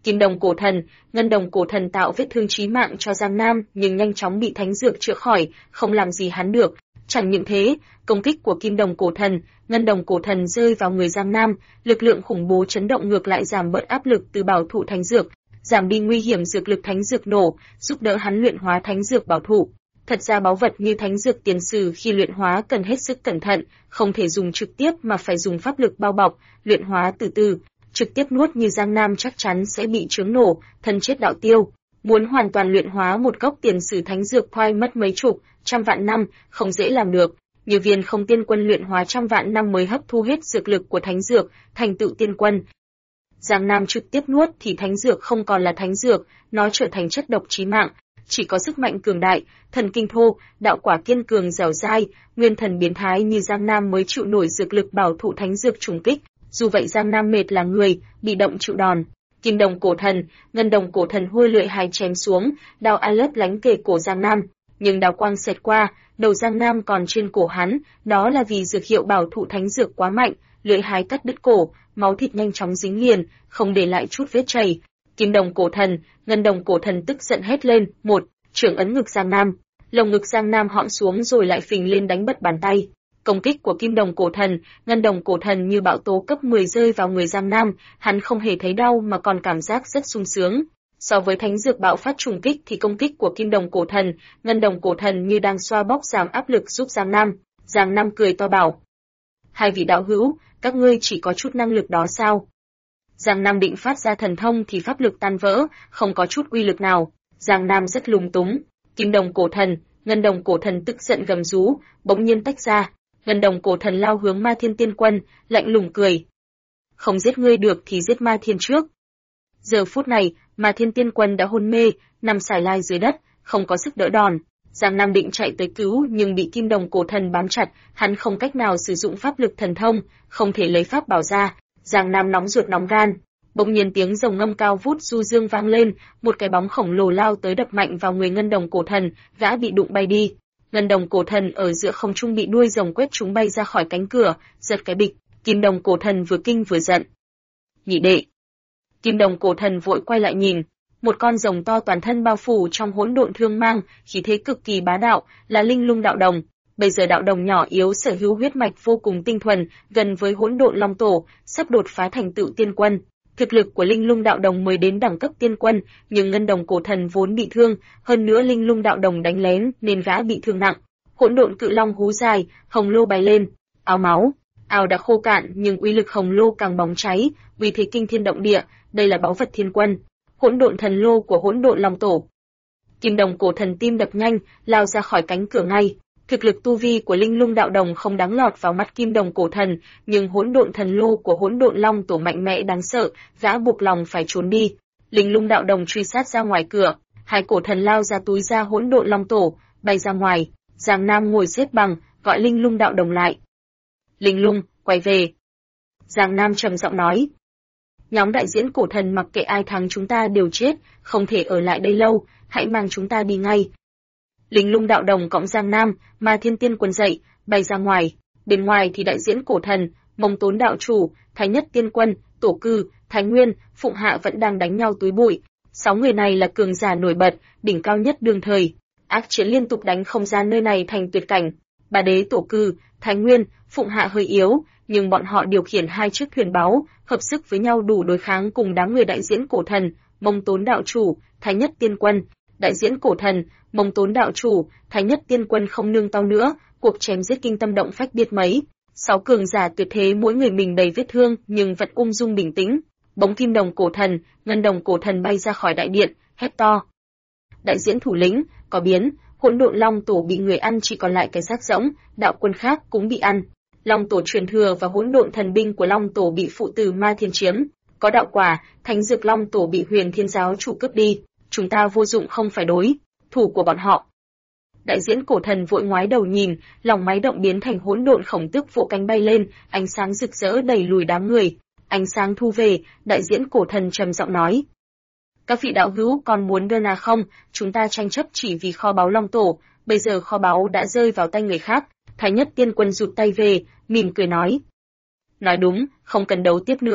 Kim đồng cổ thần, ngân đồng cổ thần tạo vết thương chí mạng cho Giang Nam nhưng nhanh chóng bị thánh dược chữa khỏi, không làm gì hắn được. Chẳng những thế, công kích của kim đồng cổ thần, ngân đồng cổ thần rơi vào người Giang Nam, lực lượng khủng bố chấn động ngược lại giảm bớt áp lực từ bảo thụ thánh dược, giảm đi nguy hiểm dược lực thánh dược nổ, giúp đỡ hắn luyện hóa thánh dược bảo thụ. Thật ra báu vật như thánh dược tiền sử khi luyện hóa cần hết sức cẩn thận, không thể dùng trực tiếp mà phải dùng pháp lực bao bọc, luyện hóa từ từ. Trực tiếp nuốt như Giang Nam chắc chắn sẽ bị chướng nổ, thân chết đạo tiêu. Muốn hoàn toàn luyện hóa một gốc tiền sử thánh dược khoai mất mấy chục, trăm vạn năm, không dễ làm được. Như Viên Không tiên quân luyện hóa trăm vạn năm mới hấp thu hết dược lực của thánh dược, thành tựu tiên quân. Giang Nam trực tiếp nuốt thì thánh dược không còn là thánh dược, nó trở thành chất độc chí mạng. Chỉ có sức mạnh cường đại, thần kinh thô, đạo quả kiên cường dẻo dai, nguyên thần biến thái như Giang Nam mới chịu nổi dược lực bảo thụ thánh dược trùng kích. Dù vậy Giang Nam mệt là người, bị động chịu đòn. Kim đồng cổ thần, ngân đồng cổ thần hôi lưỡi hái chém xuống, đao a lấp lánh kề cổ Giang Nam, nhưng đao quang xẹt qua, đầu Giang Nam còn trên cổ hắn, đó là vì dược hiệu bảo thụ thánh dược quá mạnh, lưỡi hái cắt đứt cổ, máu thịt nhanh chóng dính liền, không để lại chút vết chảy. Kim đồng cổ thần, ngân đồng cổ thần tức giận hét lên, một, trưởng ấn ngực Giang Nam, lồng ngực Giang Nam hõm xuống rồi lại phình lên đánh bật bàn tay. Công kích của kim đồng cổ thần, ngân đồng cổ thần như bão tố cấp 10 rơi vào người Giang Nam, hắn không hề thấy đau mà còn cảm giác rất sung sướng. So với thánh dược bạo phát trùng kích thì công kích của kim đồng cổ thần, ngân đồng cổ thần như đang xoa bóp giảm áp lực giúp Giang Nam. Giang Nam cười to bảo: hai vị đạo hữu, các ngươi chỉ có chút năng lực đó sao? Giang Nam định phát ra thần thông thì pháp lực tan vỡ, không có chút uy lực nào. Giang Nam rất lúng túng. Kim đồng cổ thần, ngân đồng cổ thần tức giận gầm rú, bỗng nhiên tách ra. Ngân đồng cổ thần lao hướng Ma Thiên Tiên Quân, lạnh lùng cười: không giết ngươi được thì giết Ma Thiên trước. Giờ phút này, Ma Thiên Tiên Quân đã hôn mê, nằm sải lai dưới đất, không có sức đỡ đòn. Giang Nam định chạy tới cứu nhưng bị kim đồng cổ thần bám chặt, hắn không cách nào sử dụng pháp lực thần thông, không thể lấy pháp bảo ra. Giang Nam nóng ruột nóng gan. Bỗng nhiên tiếng rồng ngâm cao vút du dương vang lên, một cái bóng khổng lồ lao tới đập mạnh vào người ngân đồng cổ thần, gã bị đụng bay đi. Ngân đồng cổ thần ở giữa không trung bị đuôi rồng quét trúng bay ra khỏi cánh cửa, giật cái bịch. Kim đồng cổ thần vừa kinh vừa giận. Nhị đệ. Kim đồng cổ thần vội quay lại nhìn, một con rồng to toàn thân bao phủ trong hỗn độn thương mang, khí thế cực kỳ bá đạo, là Linh Lung đạo đồng. Bây giờ đạo đồng nhỏ yếu sở hữu huyết mạch vô cùng tinh thuần, gần với hỗn độn long tổ, sắp đột phá thành tựu tiên quân. Thực lực của Linh Lung đạo đồng mới đến đẳng cấp tiên quân, nhưng ngân đồng cổ thần vốn bị thương, hơn nữa Linh Lung đạo đồng đánh lén nên gã bị thương nặng. Hỗn độn cự long hú dài, hồng lô bay lên, ào máu, ào đã khô cạn nhưng uy lực hồng lô càng bóng cháy, vì thế kinh thiên động địa, đây là báu vật thiên quân, hỗn độn thần lô của hỗn độn long tổ. Kim đồng cổ thần tim đập nhanh, lao ra khỏi cánh cửa ngay. Thực lực tu vi của Linh Lung đạo đồng không đáng lọt vào mắt kim đồng cổ thần, nhưng hỗn độn thần lô của hỗn độn long tổ mạnh mẽ đáng sợ, gã buộc lòng phải trốn đi. Linh Lung đạo đồng truy sát ra ngoài cửa, hai cổ thần lao ra túi ra hỗn độn long tổ, bay ra ngoài. Giang Nam ngồi xếp bằng, gọi Linh Lung đạo đồng lại. Linh Lung, quay về. Giang Nam trầm giọng nói. Nhóm đại diễn cổ thần mặc kệ ai thắng chúng ta đều chết, không thể ở lại đây lâu, hãy mang chúng ta đi ngay. Linh Lung đạo đồng cõng Giang Nam, Ma Thiên Tiên Quân dậy, bay ra ngoài. Bên ngoài thì đại diễn cổ thần, Mông Tốn đạo chủ, Thái Nhất Tiên Quân, Tổ Cư, Thái Nguyên, Phụng Hạ vẫn đang đánh nhau túi bụi. 6 người này là cường giả nổi bật, đỉnh cao nhất đương thời. Ác chiến liên tục đánh không gian nơi này thành tuyệt cảnh. Ba đế Tổ Cư, Thái Nguyên, Phụng Hạ hơi yếu, nhưng bọn họ điều khiển 2 chiếc thuyền báu, hợp sức với nhau đủ đối kháng cùng đám người đại diễn cổ thần, Mông Tốn đạo chủ, Thái Nhất Tiên Quân. Đại diễn cổ thần, Mông Tốn đạo chủ, Thái Nhất Tiên Quân không nương tao nữa, cuộc chém giết kinh tâm động phách biết mấy. 6 cường giả tuyệt thế mỗi người mình đầy vết thương nhưng vẫn ung dung bình tĩnh. Bóng kim đồng cổ thần, ngân đồng cổ thần bay ra khỏi đại điện, hét to. Đại diễn thủ lĩnh, có biến, hỗn độn long tổ bị người ăn chỉ còn lại cái xác rỗng, đạo quân khác cũng bị ăn. Long tổ truyền thừa và hỗn độn thần binh của long tổ bị phụ tử Ma Thiên chiếm. Có đạo quả, thánh dược long tổ bị Huyền Thiên giáo chủ cướp đi. Chúng ta vô dụng không phải đối thủ của bọn họ. Đại diễn cổ thần vội ngoái đầu nhìn, lòng máy động biến thành hỗn độn khổng tức vỗ cánh bay lên, ánh sáng rực rỡ đẩy lùi đám người. Ánh sáng thu về, đại diễn cổ thần trầm giọng nói: các vị đạo hữu còn muốn đơn à không? Chúng ta tranh chấp chỉ vì kho báu long tổ, bây giờ kho báu đã rơi vào tay người khác. Thái Nhất Tiên Quân rụt tay về, mỉm cười nói: nói đúng, không cần đấu tiếp nữa.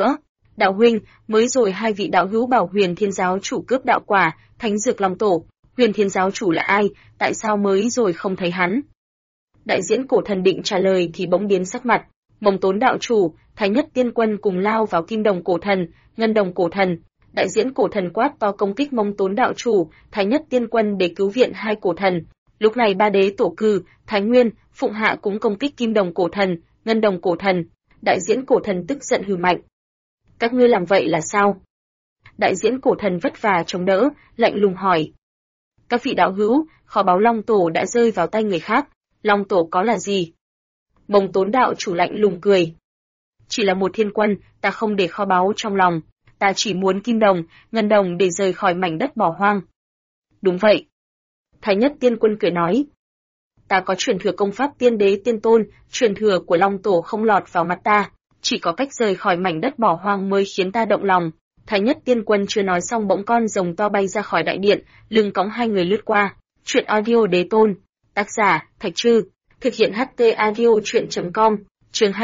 Đạo huynh, mới rồi hai vị đạo hữu bảo Huyền Thiên giáo chủ cướp đạo quả, Thánh Dược Long Tổ. Huyền Thiên giáo chủ là ai, tại sao mới rồi không thấy hắn? Đại diễn cổ thần định trả lời thì bỗng biến sắc mặt. Mông Tốn đạo chủ, Thái Nhất Tiên Quân cùng lao vào Kim Đồng cổ thần, Ngân Đồng cổ thần. Đại diễn cổ thần quát to công kích Mông Tốn đạo chủ, Thái Nhất Tiên Quân để cứu viện hai cổ thần. Lúc này ba đế tổ cư, Thái Nguyên, Phụng Hạ cũng công kích Kim Đồng cổ thần, Ngân Đồng cổ thần. Đại diễn cổ thần tức giận hừ mạnh. Các ngươi làm vậy là sao? Đại diễn cổ thần vất vả chống đỡ, lạnh lùng hỏi. Các vị đạo hữu, kho báu Long Tổ đã rơi vào tay người khác, Long Tổ có là gì? Mông Tốn đạo chủ lạnh lùng cười. Chỉ là một thiên quân, ta không để kho báu trong lòng, ta chỉ muốn Kim Đồng, Ngân Đồng để rời khỏi mảnh đất bỏ hoang. Đúng vậy. Thái Nhất Tiên Quân cười nói. Ta có truyền thừa công pháp Tiên Đế Tiên Tôn, truyền thừa của Long Tổ không lọt vào mặt ta, chỉ có cách rời khỏi mảnh đất bỏ hoang mới khiến ta động lòng. Thái Nhất Tiên Quân chưa nói xong bỗng con rồng to bay ra khỏi đại điện, lưng cõng hai người lướt qua. Truyện audio Đế Tôn, tác giả Thạch Trư, thực hiện HT audio truyện.com, chương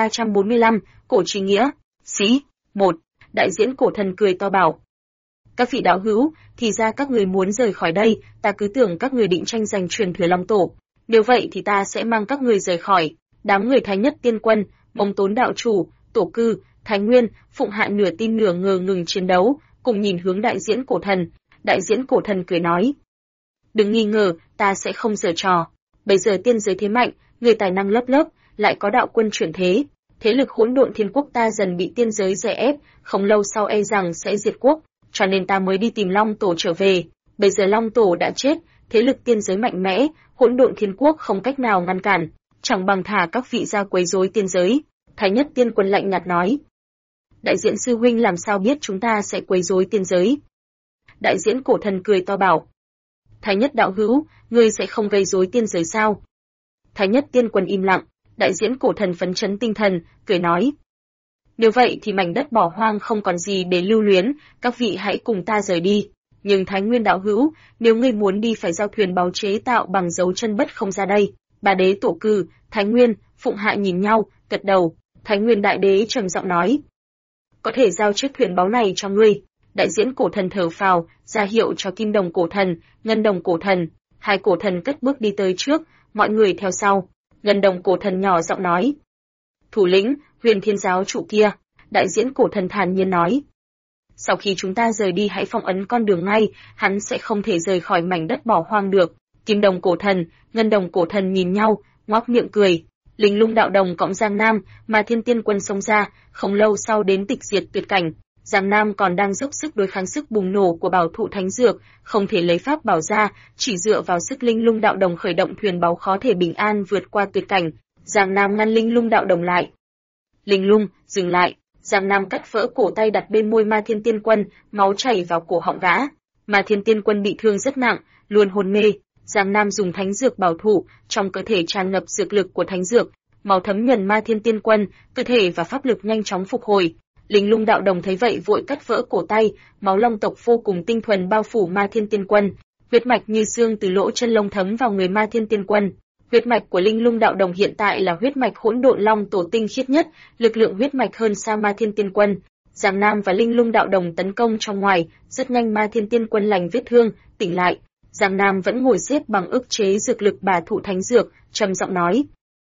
2345, cổ trí nghĩa, xí, 1. Đại diễn cổ thần cười to bảo. Các vị đạo hữu, thì ra các người muốn rời khỏi đây, ta cứ tưởng các người định tranh giành truyền thừa Long Tổ. Nếu vậy thì ta sẽ mang các người rời khỏi. Đám người Thái Nhất Tiên Quân, Mông Tốn đạo chủ, Tổ Cư, Thái Nguyên, Phụng Hạ nửa tin nửa ngờ ngừng chiến đấu, cùng nhìn hướng đại diễn cổ thần. Đại diễn cổ thần cười nói. Đừng nghi ngờ, ta sẽ không giở trò. Bây giờ tiên giới thế mạnh, người tài năng lớp lớp, lại có đạo quân chuyển thế. Thế lực hỗn độn thiên quốc ta dần bị tiên giới đè ép, không lâu sau e rằng sẽ diệt quốc, cho nên ta mới đi tìm Long Tổ trở về. Bây giờ Long Tổ đã chết, thế lực tiên giới mạnh mẽ, hỗn độn thiên quốc không cách nào ngăn cản, chẳng bằng thả các vị ra quấy rối tiên giới. Thái Nhất Tiên Quân lạnh nhạt nói. Đại diễn sư huynh làm sao biết chúng ta sẽ quấy rối tiên giới? Đại diễn cổ thần cười to bảo. Thái Nhất đạo hữu, ngươi sẽ không gây rối tiên giới sao? Thái Nhất Tiên Quân im lặng, đại diễn cổ thần phấn chấn tinh thần, cười nói. Nếu vậy thì mảnh đất bỏ hoang không còn gì để lưu luyến, các vị hãy cùng ta rời đi. Nhưng Thái Nguyên đạo hữu, nếu ngươi muốn đi phải giao thuyền báu chế tạo bằng dấu chân bất không ra đây. Ba đế tổ cư, Thái Nguyên, Phụng Hạ nhìn nhau, gật đầu. Thái Nguyên đại đế trầm giọng nói. Có thể giao chiếc thuyền báu này cho ngươi. Đại diễn cổ thần thở phào, ra hiệu cho Kim Đồng cổ thần, Ngân Đồng cổ thần. Hai cổ thần cất bước đi tới trước, mọi người theo sau. Ngân Đồng cổ thần nhỏ giọng nói. Thủ lĩnh, Huyền Thiên giáo chủ kia. Đại diễn cổ thần thản nhiên nói. Sau khi chúng ta rời đi hãy phong ấn con đường ngay, hắn sẽ không thể rời khỏi mảnh đất bỏ hoang được. Kim Đồng cổ thần, Ngân Đồng cổ thần nhìn nhau, ngoác miệng cười. Linh Lung đạo đồng cộng Giang Nam, mà Thiên Tiên Quân xông ra, không lâu sau đến tịch diệt tuyệt cảnh. Giang Nam còn đang dốc sức đối kháng sức bùng nổ của bảo thụ thánh dược, không thể lấy pháp bảo ra, chỉ dựa vào sức Linh Lung đạo đồng khởi động thuyền báu khó thể bình an vượt qua tuyệt cảnh. Giang Nam ngăn Linh Lung đạo đồng lại. Linh Lung, dừng lại. Giang Nam cắt vỡ cổ tay đặt bên môi Ma Thiên Tiên Quân, máu chảy vào cổ họng gã. Ma Thiên Tiên Quân bị thương rất nặng, luôn hôn mê. Giang Nam dùng thánh dược bảo thủ, trong cơ thể tràn ngập dược lực của thánh dược, máu thấm nhuần Ma Thiên Tiên Quân, cơ thể và pháp lực nhanh chóng phục hồi. Linh Lung đạo đồng thấy vậy vội cắt vỡ cổ tay, máu long tộc vô cùng tinh thuần bao phủ Ma Thiên Tiên Quân, huyết mạch như xương từ lỗ chân lông thấm vào người Ma Thiên Tiên Quân. Huyết mạch của Linh Lung đạo đồng hiện tại là huyết mạch hỗn độn long tổ tinh khiết nhất, lực lượng huyết mạch hơn xa Ma Thiên Tiên Quân. Giang Nam và Linh Lung đạo đồng tấn công trong ngoài, rất nhanh Ma Thiên Tiên Quân lành vết thương, tỉnh lại. Giang Nam vẫn ngồi xếp bằng ức chế dược lực bà thụ thánh dược, trầm giọng nói: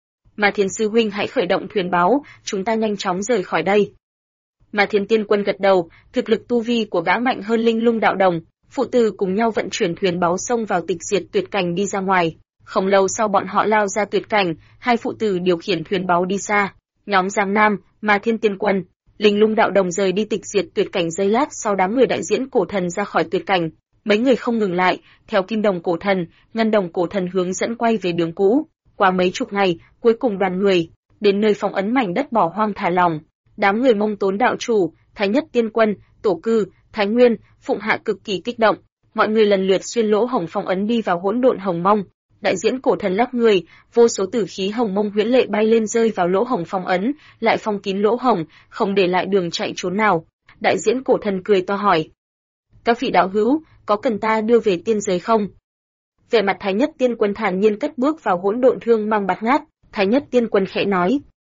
Ma Thiên sư huynh hãy khởi động thuyền báo, chúng ta nhanh chóng rời khỏi đây. Ma Thiên Tiên Quân gật đầu, thực lực tu vi của gã mạnh hơn Linh Lung đạo đồng, phụ tử cùng nhau vận chuyển thuyền báo xông vào tịch diệt tuyệt cảnh đi ra ngoài. Không lâu sau bọn họ lao ra tuyệt cảnh, hai phụ tử điều khiển thuyền báu đi xa. Nhóm Giang Nam, Ma Thiên Tiên Quân, Linh Lung đạo đồng rời đi tịch diệt tuyệt cảnh giây lát sau đám người đại diễn cổ thần ra khỏi tuyệt cảnh. Mấy người không ngừng lại, theo Kim Đồng cổ thần, Ngân Đồng cổ thần hướng dẫn quay về đường cũ. Qua mấy chục ngày, cuối cùng đoàn người đến nơi phong ấn mảnh đất bỏ hoang thả lỏng. Đám người Mông Tốn đạo chủ, Thái Nhất Tiên Quân, Tổ Cư, Thái Nguyên, Phụng Hạ cực kỳ kích động. Mọi người lần lượt xuyên lỗ hổng phong ấn đi vào hỗn độn hồng mông. Đại diễn cổ thần lắc người, vô số tử khí hồng mông huyễn lệ bay lên rơi vào lỗ hổng phong ấn, lại phong kín lỗ hổng, không để lại đường chạy trốn nào. Đại diễn cổ thần cười to hỏi: các vị đạo hữu, có cần ta đưa về tiên giới không? Vẻ mặt Thái Nhất Tiên Quân thản nhiên cất bước vào hỗn độn thương mang bạt ngát. Thái Nhất Tiên Quân khẽ nói: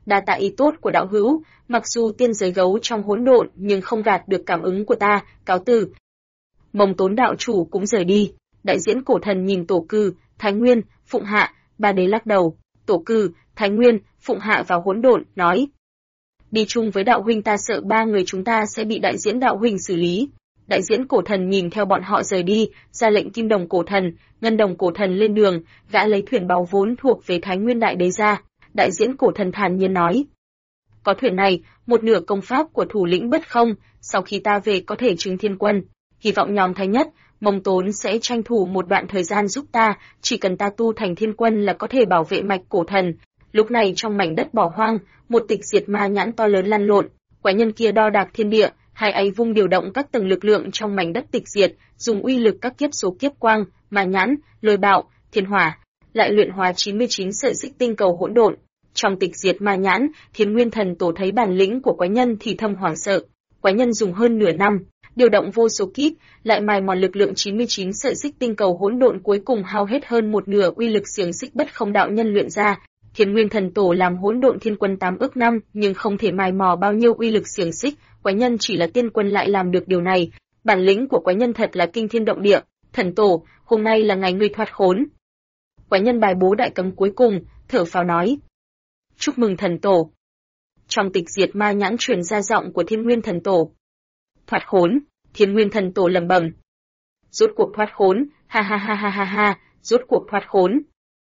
Đa tạ ý tốt của đạo hữu, mặc dù tiên giới gấu trong hỗn độn nhưng không gạt được cảm ứng của ta, cáo từ. Mông Tốn đạo chủ cũng rời đi. Đại diễn cổ thần nhìn Tổ Cư, Thái Nguyên, Phụng Hạ, ba đế lắc đầu. Tổ Cư, Thái Nguyên, Phụng Hạ vào hỗn độn, nói: đi chung với đạo huynh, ta sợ ba người chúng ta sẽ bị đại diễn đạo huynh xử lý. Đại diễn cổ thần nhìn theo bọn họ rời đi, ra lệnh kim đồng cổ thần, ngân đồng cổ thần lên đường, gã lấy thuyền báu vốn thuộc về Thái Nguyên đại đế ra. Đại diễn cổ thần thản nhiên nói: có thuyền này, một nửa công pháp của thủ lĩnh Bất Không, sau khi ta về có thể chứng thiên quân. Hy vọng nhóm Thái Nhất, Mông Tốn sẽ tranh thủ một đoạn thời gian giúp ta, chỉ cần ta tu thành thiên quân là có thể bảo vệ mạch cổ thần. Lúc này trong mảnh đất bỏ hoang, một tịch diệt ma nhãn to lớn lăn lộn, quái nhân kia đo đạc thiên địa, hai ấy vung điều động các tầng lực lượng trong mảnh đất tịch diệt, dùng uy lực các kiếp số kiếp quang, ma nhãn, lôi bạo, thiên hỏa, lại luyện hóa 99 sợi xích tinh cầu hỗn độn. Trong tịch diệt ma nhãn, Thiên Nguyên Thần Tổ thấy bản lĩnh của quái nhân thì thầm hoảng sợ. Quái nhân dùng hơn nửa năm, điều động vô số kíp, lại mài mòn lực lượng 99 sợi xích tinh cầu hỗn độn, cuối cùng hao hết hơn một nửa uy lực xiềng xích Bất Không đạo nhân luyện ra. Thiên Nguyên Thần Tổ làm hỗn độn thiên quân 8 ức năm, nhưng không thể mài mò bao nhiêu uy lực xiềng xích, quái nhân chỉ là tiên quân lại làm được điều này. Bản lĩnh của quái nhân thật là kinh thiên động địa. Thần Tổ, hôm nay là ngày ngươi thoát khốn. Quái nhân bài bố đại cấm cuối cùng, thở phào nói: chúc mừng Thần Tổ. Trong tịch diệt ma nhãn truyền ra giọng của Thiên Nguyên Thần Tổ. Thoát khốn? Thiên Nguyên Thần Tổ lẩm bẩm. Rốt cuộc thoát khốn, ha ha ha ha ha ha, rốt cuộc thoát khốn.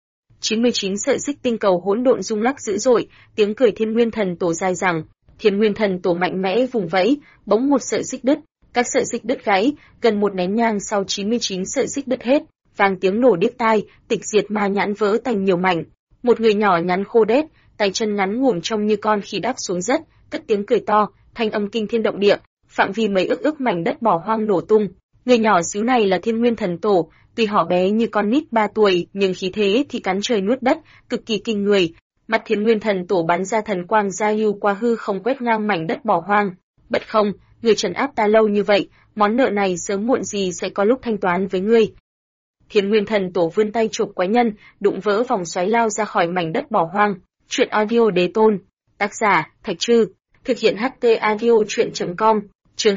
99 sợi xích tinh cầu hỗn độn rung lắc dữ dội, tiếng cười Thiên Nguyên Thần Tổ dài dẳng. Thiên Nguyên Thần Tổ mạnh mẽ vùng vẫy, bỗng một sợi xích đứt, các sợi xích đứt gãy, gần một nén nhang sau 99 sợi xích đứt hết, vang tiếng nổ điếc tai, tịch diệt ma nhãn vỡ thành nhiều mảnh. Một người nhỏ nhắn khô đét, tay chân ngắn ngủn trông như con khỉ đáp xuống đất, cất tiếng cười to, thanh âm kinh thiên động địa, phạm vi mấy ức mảnh đất bỏ hoang nổ tung. Người nhỏ xíu này là Thiên Nguyên Thần Tổ, tuy họ bé như con nít 3 tuổi, nhưng khí thế thì cắn trời nuốt đất, cực kỳ kinh người. Mắt Thiên Nguyên Thần Tổ bắn ra thần quang gia lưu qua hư không, quét ngang mảnh đất bỏ hoang. Bất Không, người trấn áp ta lâu như vậy, món nợ này sớm muộn gì sẽ có lúc thanh toán với ngươi. Thiên Nguyên Thần Tổ vươn tay chụp quái nhân, đụng vỡ vòng xoáy lao ra khỏi mảnh đất bỏ hoang. Truyện audio đế tôn. Tác giả: Thạch Trư. Thực hiện HT audio truyện.com. Chương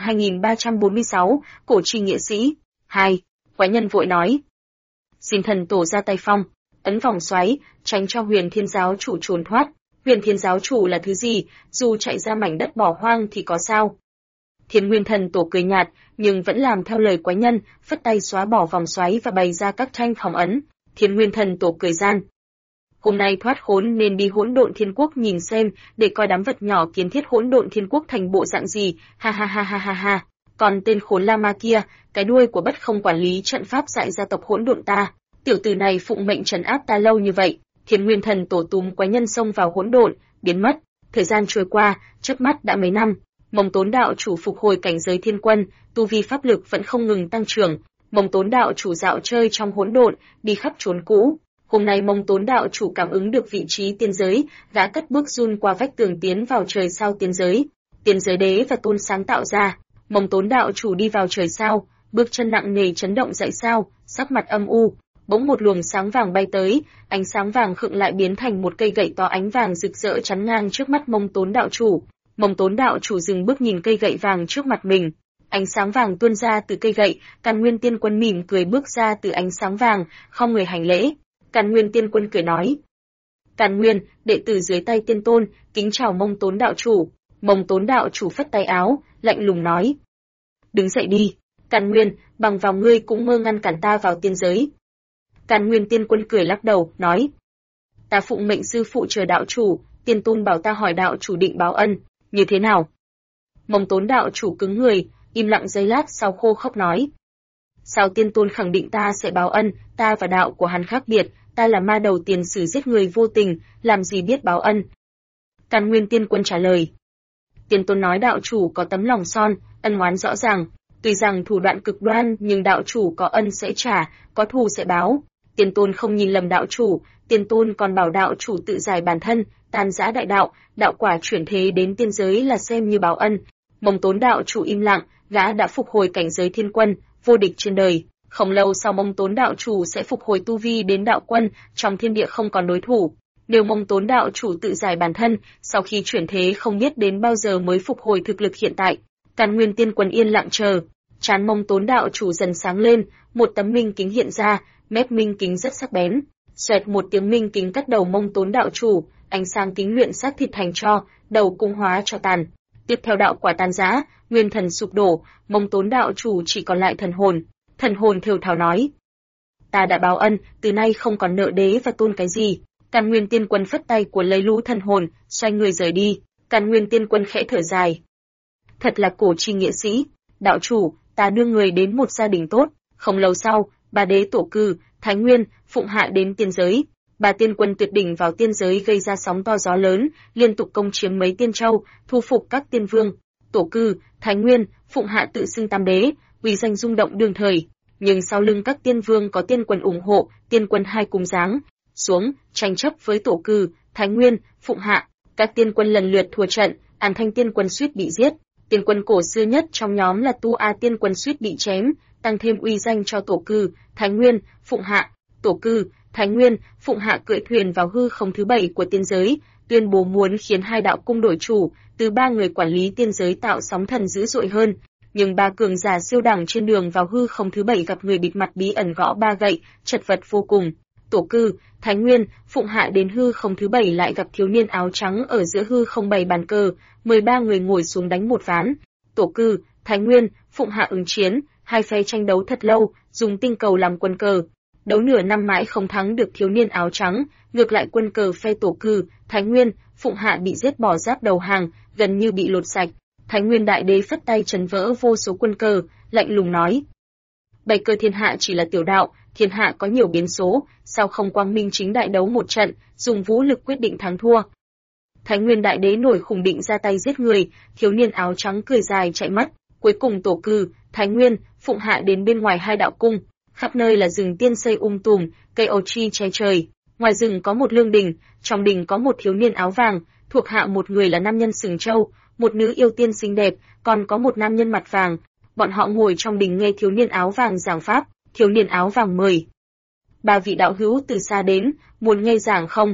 2346, Cổ Trì Nghĩa Sĩ 2. Quái nhân vội nói: xin Thần Tổ ra tay phong, ấn vòng xoáy, tránh cho Huyền Thiên giáo chủ trốn thoát. Huyền Thiên giáo chủ là thứ gì, dù chạy ra mảnh đất bỏ hoang thì có sao? Thiên Nguyên Thần Tổ cười nhạt, nhưng vẫn làm theo lời quái nhân, phất tay xóa bỏ vòng xoáy và bày ra các thanh phòng ấn. Thiên Nguyên Thần Tổ cười gian: hôm nay thoát khốn nên đi hỗn độn thiên quốc nhìn xem, để coi đám vật nhỏ kiến thiết hỗn độn thiên quốc thành bộ dạng gì, ha ha ha ha ha ha. Còn tên khốn la ma kia, cái đuôi của Bất Không quản lý trận pháp dạy gia tộc hỗn độn ta, tiểu tử này phụng mệnh trấn áp ta lâu như vậy. Thiên Nguyên Thần Tổ túm quái nhân xông vào hỗn độn, biến mất. Thời gian trôi qua, chớp mắt đã mấy năm. Mông Tốn đạo chủ phục hồi cảnh giới thiên quân, tu vi pháp lực vẫn không ngừng tăng trưởng. Mông Tốn đạo chủ dạo chơi trong hỗn độn, đi khắp chốn cũ. Hôm nay Mông Tốn đạo chủ cảm ứng được vị trí tiên giới, gã cất bước run qua vách tường tiến vào trời sao tiên giới. Tiên giới đế và tôn sáng tạo ra. Mông Tốn đạo chủ đi vào trời sao, bước chân nặng nề chấn động dậy sao, sắc mặt âm u. Bỗng một luồng sáng vàng bay tới, ánh sáng vàng khựng lại biến thành một cây gậy to ánh vàng rực rỡ chắn ngang trước mắt Mông Tốn đạo chủ. Mông Tốn đạo chủ dừng bước nhìn cây gậy vàng trước mặt mình. Ánh sáng vàng tuôn ra từ cây gậy, Càn Nguyên Tiên Quân mỉm cười bước ra từ ánh sáng vàng, khom người hành lễ. Càn Nguyên Tiên Quân cười nói: Càn Nguyên, đệ tử dưới tay Tiên Tôn, kính chào Mông Tốn đạo chủ. Mông Tốn đạo chủ phất tay áo, lạnh lùng nói: đứng dậy đi. Càn Nguyên, bằng vào ngươi cũng mơ ngăn cản ta vào tiên giới. Càn Nguyên Tiên Quân cười lắc đầu, nói: ta phụng mệnh sư phụ chờ đạo chủ, Tiên Tôn bảo ta hỏi đạo chủ định báo ân, như thế nào? Mông Tốn đạo chủ cứng người, im lặng giây lát sau khô khốc nói: sao Tiên Tôn khẳng định ta sẽ báo ân, ta và đạo của hắn khác biệt, ta là ma đầu tiền sử giết người vô tình, làm gì biết báo ân. Càn Nguyên Tiên Quân trả lời: Tiên Tôn nói đạo chủ có tấm lòng son, ân oán rõ ràng, tuy rằng thủ đoạn cực đoan nhưng đạo chủ có ân sẽ trả, có thù sẽ báo. Tiên Tôn không nhìn lầm đạo chủ, Tiên Tôn còn bảo đạo chủ tự giải bản thân, tan rã đại đạo, đạo quả chuyển thế đến tiên giới là xem như báo ân. Mông Tốn đạo chủ im lặng, gã đã phục hồi cảnh giới thiên quân, vô địch trên đời. Không lâu sau Mông Tốn đạo chủ sẽ phục hồi tu vi đến đạo quân, trong thiên địa không còn đối thủ. Nếu Mông Tốn đạo chủ tự giải bản thân, sau khi chuyển thế không biết đến bao giờ mới phục hồi thực lực hiện tại. Càn Nguyên Tiên Quân yên lặng chờ. Trán Mông Tốn đạo chủ dần sáng lên, một tấm minh kính hiện ra, mép minh kính rất sắc bén. Xoẹt một tiếng minh kính cắt đầu Mông Tốn đạo chủ, ánh sáng kính luyện xác thịt thành tro, đầu cung hóa cho tàn. Tiếp theo đạo quả tan rã, nguyên thần sụp đổ, Mông Tốn đạo chủ chỉ còn lại thần hồn. Thần hồn thều thào nói: "Ta đã báo ân, từ nay không còn nợ đế và tôn cái gì." Càn Nguyên Tiên Quân phất tay của lấy lũ thần hồn, xoay người rời đi. Càn Nguyên Tiên Quân khẽ thở dài: "Thật là cổ chi nghĩa sĩ, đạo chủ, ta đưa người đến một gia đình tốt." Không lâu sau, ba đế Tổ Cư, Thái Nguyên, Phụng Hạ đến tiên giới. Ba tiên quân tuyệt đỉnh vào tiên giới gây ra sóng to gió lớn, liên tục công chiếm mấy tiên châu, thu phục các tiên vương. Tổ Cư, Thái Nguyên, Phụng Hạ tự xưng tam đế, uy danh rung động đương thời. Nhưng sau lưng các tiên vương có tiên quân ủng hộ, tiên quân hai cùng giáng xuống, tranh chấp với Tổ Cư, Thái Nguyên, Phụng Hạ. Các tiên quân lần lượt thua trận, An Thanh tiên quân suýt bị giết. Tiên quân cổ xưa nhất trong nhóm là Tu A tiên quân suýt bị chém, tăng thêm uy danh cho Tổ Cư, Thái Nguyên, Phụng Hạ. Tổ Cư, Thái Nguyên, Phụng Hạ cưỡi thuyền vào hư không thứ 7 của tiên giới, tuyên bố muốn khiến hai đạo cung đổi chủ, từ ba người quản lý tiên giới tạo sóng thần dữ dội hơn. Nhưng ba cường giả siêu đẳng trên đường vào hư không thứ 7 gặp người bịt mặt bí ẩn gõ ba gậy, chật vật vô cùng. Tổ Cư, Thái Nguyên, Phụng Hạ đến hư không thứ 7 lại gặp thiếu niên áo trắng ở giữa hư không 7 bàn cờ, 13 người ngồi xuống đánh một ván. Tổ Cư, Thái Nguyên, Phụng Hạ ứng chiến, hai phe tranh đấu thật lâu, dùng tinh cầu làm quân cờ. Đấu nửa năm mãi không thắng được thiếu niên áo trắng, ngược lại quân cờ phe Tổ Cư, Thái Nguyên, Phụng Hạ bị giết bỏ giáp đầu hàng, gần như bị lột sạch. Thái Nguyên đại đế phất tay trấn vỡ vô số quân cờ, lạnh lùng nói: "Bày cơ thiên hạ chỉ là tiểu đạo, thiên hạ có nhiều biến số, sao không quang minh chính đại đấu một trận, dùng vũ lực quyết định thắng thua?" Thái Nguyên đại đế nổi khùng định ra tay giết người, thiếu niên áo trắng cười dài chạy mất. Cuối cùng Tổ Cư, Thái Nguyên, Phụng Hạ đến bên ngoài hai đạo cung, khắp nơi là rừng tiên xây tùm, cây ầu chi che trời. Ngoài rừng có một lương đình, trong đình có một thiếu niên áo vàng, thuộc hạ một người là nam nhân sừng trâu, một nữ yêu tiên xinh đẹp, còn có một nam nhân mặt vàng. Bọn họ ngồi trong đình nghe thiếu niên áo vàng giảng pháp. Thiếu niên áo vàng mời: "Ba vị đạo hữu từ xa đến, muốn nghe giảng không?"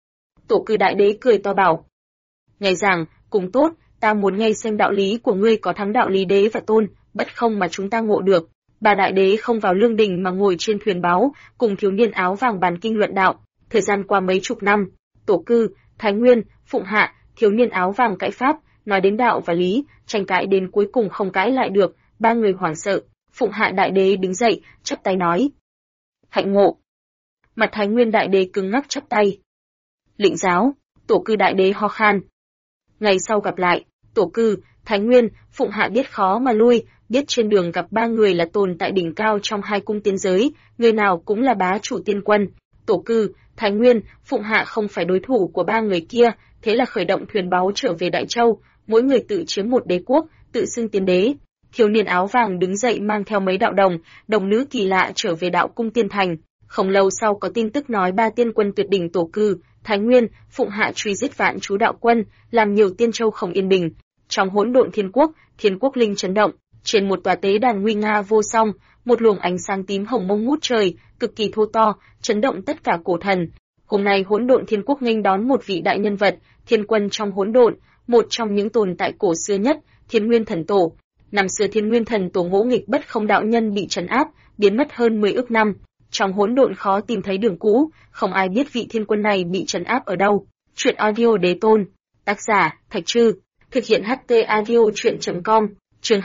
Tổ Cư đại đế cười to bảo: "Nghe giảng, cùng tốt, ta muốn nghe xem đạo lý của ngươi có thắng đạo lý đế và tôn, bất không mà chúng ta ngộ được." Ba đại đế không vào lương đình mà ngồi trên thuyền báo, cùng thiếu niên áo vàng bàn kinh luận đạo. Thời gian qua mấy chục năm, Tổ Cư, Thái Nguyên, Phụng Hạ, thiếu niên áo vàng cãi pháp, nói đến đạo và lý, tranh cãi đến cuối cùng không cãi lại được, ba người hoảng sợ. Phụng Hạ đại đế đứng dậy, chắp tay nói: "Hạnh ngộ." Mặt Thái Nguyên đại đế cứng ngắc chắp tay: "Lĩnh giáo." Tổ Cư đại đế ho khan: "Ngày sau gặp lại." Tổ Cư, Thái Nguyên, Phụng Hạ biết khó mà lui, biết trên đường gặp ba người là tồn tại đỉnh cao trong hai cung tiên giới, người nào cũng là bá chủ tiên quân. Tổ Cư, Thái Nguyên, Phụng Hạ không phải đối thủ của ba người kia, thế là khởi động thuyền báo trở về Đại Châu, mỗi người tự chiếm một đế quốc, tự xưng tiên đế. Thiếu niên áo vàng đứng dậy mang theo mấy đạo đồng nữ kỳ lạ trở về đạo cung tiên thành. Không lâu sau có tin tức nói ba tiên quân tuyệt đỉnh Tổ Cư, Thái Nguyên, Phụng Hạ truy giết vạn chú đạo quân, làm nhiều tiên châu không yên bình. Trong hỗn độn thiên quốc linh chấn động, trên một tòa tế đàn nguy nga vô song, một luồng ánh sáng tím hồng mông ngút trời, cực kỳ thô to, chấn động tất cả cổ thần. Hôm nay hỗn độn thiên quốc nghênh đón một vị đại nhân vật, thiên quân trong hỗn độn, một trong những tồn tại cổ xưa nhất, Thiên Nguyên Thần Tổ. Năm xưa Thiên Nguyên Thần Tổ ngỗ nghịch bất không đạo nhân bị trấn áp, biến mất hơn 10 ức năm. Trong hỗn độn khó tìm thấy đường cũ, không ai biết vị thiên quân này bị trấn áp ở đâu. Truyện audio đế tôn, tác giả Thạch Trư, thực hiện HT audio truyện.com, chương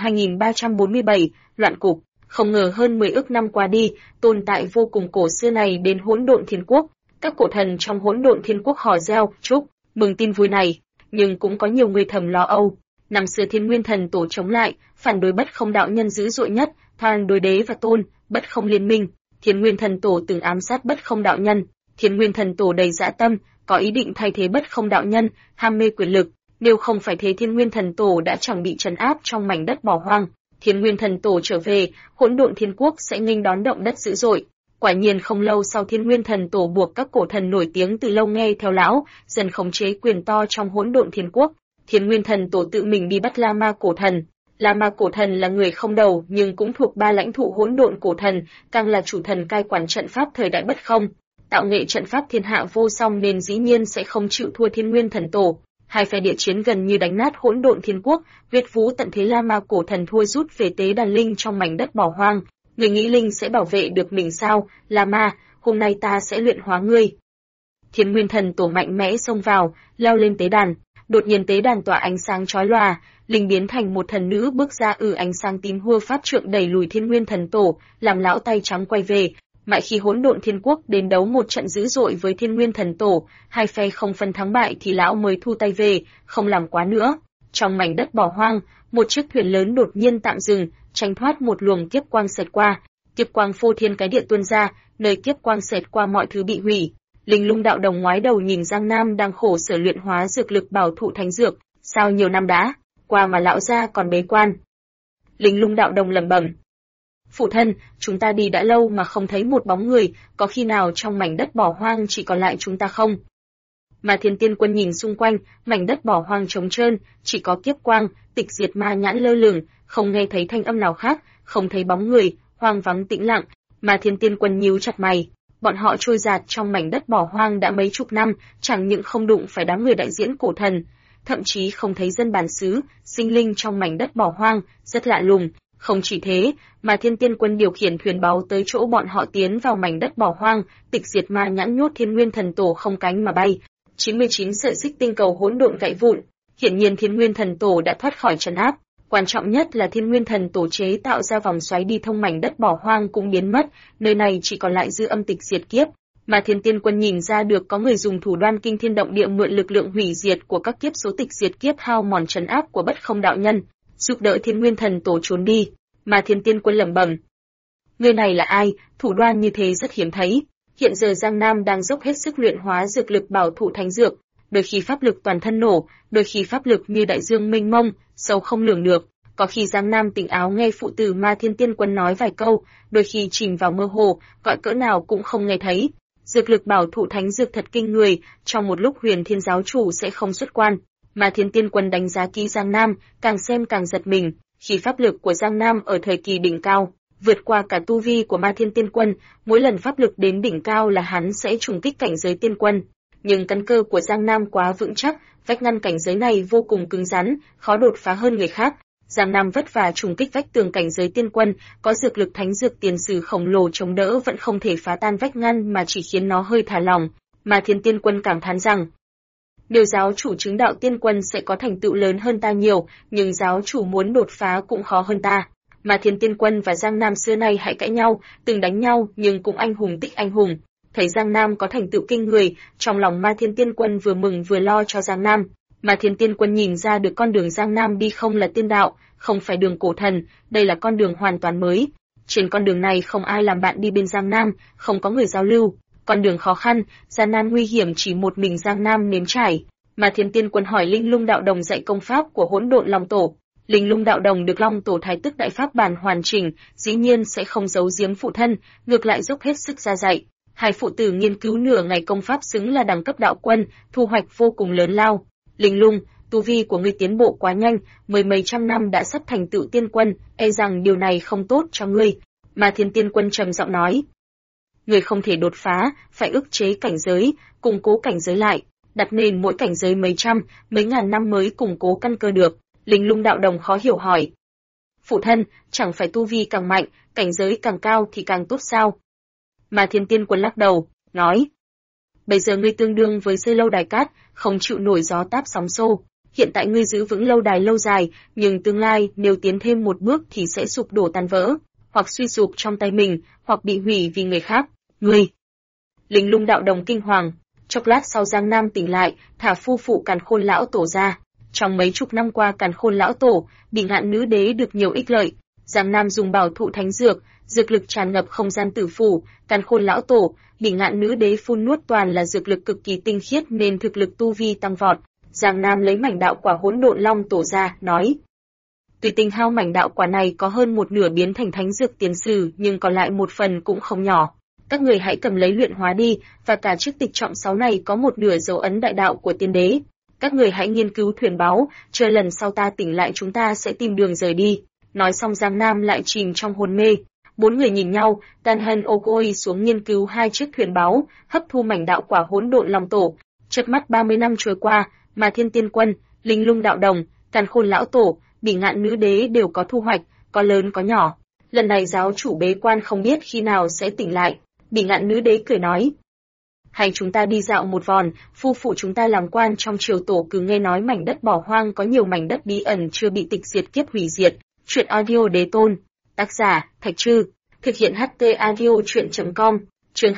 2347, loạn cục. Không ngờ hơn 10 ức năm qua đi, tồn tại vô cùng cổ xưa này đến hỗn độn thiên quốc. Các cổ thần trong hỗn độn thiên quốc hò reo, chúc mừng tin vui này, nhưng cũng có nhiều người thầm lo âu. Năm xưa Thiên Nguyên Thần Tổ chống lại, phản đối bất không đạo nhân dữ dội nhất, thoan đối đế và tôn, bất không liên minh. Thiên Nguyên Thần Tổ từng ám sát bất không đạo nhân. Thiên Nguyên Thần Tổ đầy dã tâm, có ý định thay thế bất không đạo nhân, ham mê quyền lực. Nếu không phải thế Thiên Nguyên Thần Tổ đã chẳng bị trấn áp trong mảnh đất bỏ hoang. Thiên Nguyên Thần Tổ trở về, hỗn độn thiên quốc sẽ nghênh đón động đất dữ dội. Quả nhiên không lâu sau Thiên Nguyên Thần Tổ buộc các cổ thần nổi tiếng từ lâu nghe theo lão, dần khống chế quyền to trong hỗn độn thiên quốc. Thiên Nguyên Thần Tổ tự mình đi bắt La Ma cổ thần. La Ma cổ thần là người không đầu nhưng cũng thuộc ba lãnh thụ hỗn độn cổ thần, càng là chủ thần cai quản trận pháp thời đại bất không. tạo nghệ trận pháp thiên hạ vô song nên dĩ nhiên sẽ không chịu thua Thiên Nguyên Thần Tổ. Hai phe địa chiến gần như đánh nát Hỗn Độn Thiên Quốc, huyết vũ tận thế La Ma cổ thần thua rút về tế đàn linh trong mảnh đất bỏ hoang. Người nghĩ linh sẽ bảo vệ được mình sao? La Ma, hôm nay ta sẽ luyện hóa ngươi. Thiên Nguyên Thần Tổ mạnh mẽ xông vào, leo lên tế đàn. Đột nhiên tế đàn tỏa ánh sáng chói lòa, linh biến thành một thần nữ bước ra, ánh sáng tím hua pháp trượng đẩy lùi Thiên Nguyên Thần Tổ, làm lão tay trắng quay về. Mãi khi Hỗn Độn Thiên Quốc đến đấu một trận dữ dội với Thiên Nguyên Thần Tổ, hai phe không phân thắng bại thì lão mới thu tay về, không làm quá nữa. Trong mảnh đất bỏ hoang, một chiếc thuyền lớn đột nhiên tạm dừng, tránh thoát một luồng kiếp quang xẹt qua. Kiếp quang phô thiên cái địa tuôn ra, nơi kiếp quang xẹt qua mọi thứ bị hủy. Linh Lung đạo đồng ngoái đầu nhìn Giang Nam đang khổ sở luyện hóa dược lực bảo thụ thánh dược, sao nhiều năm đã qua mà lão gia còn bế quan. Linh Lung đạo đồng lẩm bẩm. Phụ thân, chúng ta đi đã lâu mà không thấy một bóng người, có khi nào trong mảnh đất bỏ hoang chỉ còn lại chúng ta không? Mà Thiên Tiên Quân nhìn xung quanh, mảnh đất bỏ hoang trống trơn, chỉ có kiếp quang, tịch diệt ma nhãn lơ lửng, không nghe thấy thanh âm nào khác, không thấy bóng người, hoang vắng tĩnh lặng. Mà Thiên Tiên Quân nhíu chặt mày, bọn họ trôi dạt trong mảnh đất bỏ hoang đã mấy chục năm, chẳng những không đụng phải đám người đại diễn cổ thần, thậm chí không thấy dân bản xứ, sinh linh trong mảnh đất bỏ hoang, rất lạ lùng. Không chỉ thế, mà Thiên Tiên Quân điều khiển thuyền báo tới chỗ bọn họ tiến vào mảnh đất bỏ hoang, tịch diệt ma nhãn nhốt Thiên Nguyên Thần Tổ không cánh mà bay. 99 sợi xích tinh cầu hỗn độn gãy vụn, hiển nhiên Thiên Nguyên Thần Tổ đã thoát khỏi trấn áp. Quan trọng nhất là Thiên Nguyên Thần Tổ chế tạo ra vòng xoáy đi thông mảnh đất bỏ hoang cũng biến mất, nơi này chỉ còn lại dư âm tịch diệt kiếp. Mà Thiên Tiên Quân nhìn ra được có người dùng thủ đoạn kinh thiên động địa mượn lực lượng hủy diệt của các kiếp số tịch diệt kiếp hao mòn trấn áp của Bất Không đạo nhân, giúp đỡ Thiên Nguyên Thần Tổ trốn đi. Mà Thiên Tiên Quân lẩm bẩm, người này là ai, thủ đoạn như thế rất hiếm thấy. Hiện giờ Giang Nam đang dốc hết sức luyện hóa dược lực bảo thụ thánh dược, đôi khi pháp lực toàn thân nổ, đôi khi pháp lực như đại dương mênh mông, sâu không lường được. Có khi Giang Nam tỉnh áo nghe phụ tử mà Thiên Tiên Quân nói vài câu, đôi khi chìm vào mơ hồ, gọi cỡ nào cũng không nghe thấy. Dược lực bảo thụ thánh dược thật kinh người, trong một lúc Huyền Thiên giáo chủ sẽ không xuất quan. Mà Thiên Tiên Quân đánh giá kỹ Giang Nam, càng xem càng giật mình, khi pháp lực của Giang Nam ở thời kỳ đỉnh cao, vượt qua cả tu vi của Ma Thiên Tiên Quân, mỗi lần pháp lực đến đỉnh cao là hắn sẽ trùng kích cảnh giới tiên quân. Nhưng căn cơ của Giang Nam quá vững chắc, vách ngăn cảnh giới này vô cùng cứng rắn, khó đột phá hơn người khác. Giang Nam vất vả trùng kích vách tường cảnh giới tiên quân, có dược lực thánh dược tiền sử khổng lồ chống đỡ vẫn không thể phá tan vách ngăn mà chỉ khiến nó hơi thả lỏng. Mà Thiên Tiên Quân cảm thán rằng, nếu giáo chủ chứng đạo tiên quân sẽ có thành tựu lớn hơn ta nhiều, nhưng giáo chủ muốn đột phá cũng khó hơn ta. Mà Thiên Tiên Quân và Giang Nam xưa nay hãy cãi nhau, từng đánh nhau nhưng cũng anh hùng tích anh hùng. Thấy Giang Nam có thành tựu kinh người, trong lòng Ma Thiên Tiên Quân vừa mừng vừa lo cho Giang Nam. Mà Thiên Tiên Quân nhìn ra được con đường Giang Nam đi không là tiên đạo, không phải đường cổ thần, đây là con đường hoàn toàn mới. Trên con đường này không ai làm bạn đi bên Giang Nam, không có người giao lưu. Con đường khó khăn, gian nan nguy hiểm chỉ một mình Giang Nam nếm trải. Mà Thiên Tiên Quân hỏi Linh Lung đạo đồng dạy công pháp của Hỗn Độn Long Tổ. Linh Lung đạo đồng được Long Tổ Thái Tức Đại Pháp bản hoàn chỉnh, dĩ nhiên sẽ không giấu giếm phụ thân, ngược lại dốc hết sức ra dạy. Hai phụ tử nghiên cứu nửa ngày công pháp xứng là đẳng cấp đạo quân, thu hoạch vô cùng lớn lao. Linh Lung, tu vi của ngươi tiến bộ quá nhanh, mười mấy trăm năm đã sắp thành tựu tiên quân, e rằng điều này không tốt cho ngươi. Mà Thiên Tiên Quân trầm giọng nói, ngươi không thể đột phá, phải ức chế cảnh giới, củng cố cảnh giới lại, đặt nền mỗi cảnh giới mấy trăm, mấy ngàn năm mới củng cố căn cơ được. Linh Lung đạo đồng khó hiểu hỏi, phụ thân, chẳng phải tu vi càng mạnh, cảnh giới càng cao thì càng tốt sao? Mà Thiên Tiên Quân lắc đầu, nói, bây giờ ngươi tương đương với xây lâu đài cát, không chịu nổi gió táp sóng xô. Hiện tại ngươi giữ vững lâu đài lâu dài, nhưng tương lai nếu tiến thêm một bước thì sẽ sụp đổ tan vỡ, hoặc suy sụp trong tay mình, hoặc bị hủy vì người khác. Ngươi! Linh Lung đạo đồng kinh hoàng. Chốc lát sau Giang Nam tỉnh lại, thả phu phụ Càn Khôn lão tổ ra. Trong mấy chục năm qua Càn Khôn lão tổ, Bỉ Ngạn nữ đế được nhiều ích lợi. Giang Nam dùng bảo thụ thánh dược, dược lực tràn ngập không gian tử phủ. Càn Khôn lão tổ, Bỉ Ngạn nữ đế phun nuốt toàn là dược lực cực kỳ tinh khiết nên thực lực tu vi tăng vọt. Giang Nam lấy mảnh đạo quả Hỗn Độn Long tổ ra, nói: Tùy tinh hao mảnh đạo quả này có hơn một nửa biến thành thánh dược tiền sử, nhưng còn lại một phần cũng không nhỏ. Các người hãy cầm lấy luyện hóa đi, và cả chiếc tịch trọng 6 này có một nửa dấu ấn đại đạo của tiên đế. Các người hãy nghiên cứu thuyền báo, chờ lần sau ta tỉnh lại chúng ta sẽ tìm đường rời đi. Nói xong Giang Nam lại chìm trong hôn mê. Bốn người nhìn nhau, Tanhan Okoi xuống nghiên cứu hai chiếc thuyền báo, hấp thu mảnh đạo quả hỗn độn long tổ. Chớp mắt 30 năm trôi qua, mà Thiên Tiên Quân, Linh Lung đạo đồng, Càn Khôn lão tổ, Bỉ Ngạn nữ đế đều có thu hoạch, có lớn có nhỏ. Lần này giáo chủ bế quan không biết khi nào sẽ tỉnh lại. Bỉ Ngạn nữ đế cười nói: hay chúng ta đi dạo một vòng, phu phụ chúng ta làm quan trong triều tổ cứ nghe nói mảnh đất bỏ hoang có nhiều mảnh đất bí ẩn chưa bị tịch diệt kiếp hủy diệt. Truyện audio đế tôn. Tác giả: Thạch Trư. Thực hiện HT audio truyện.com. Chương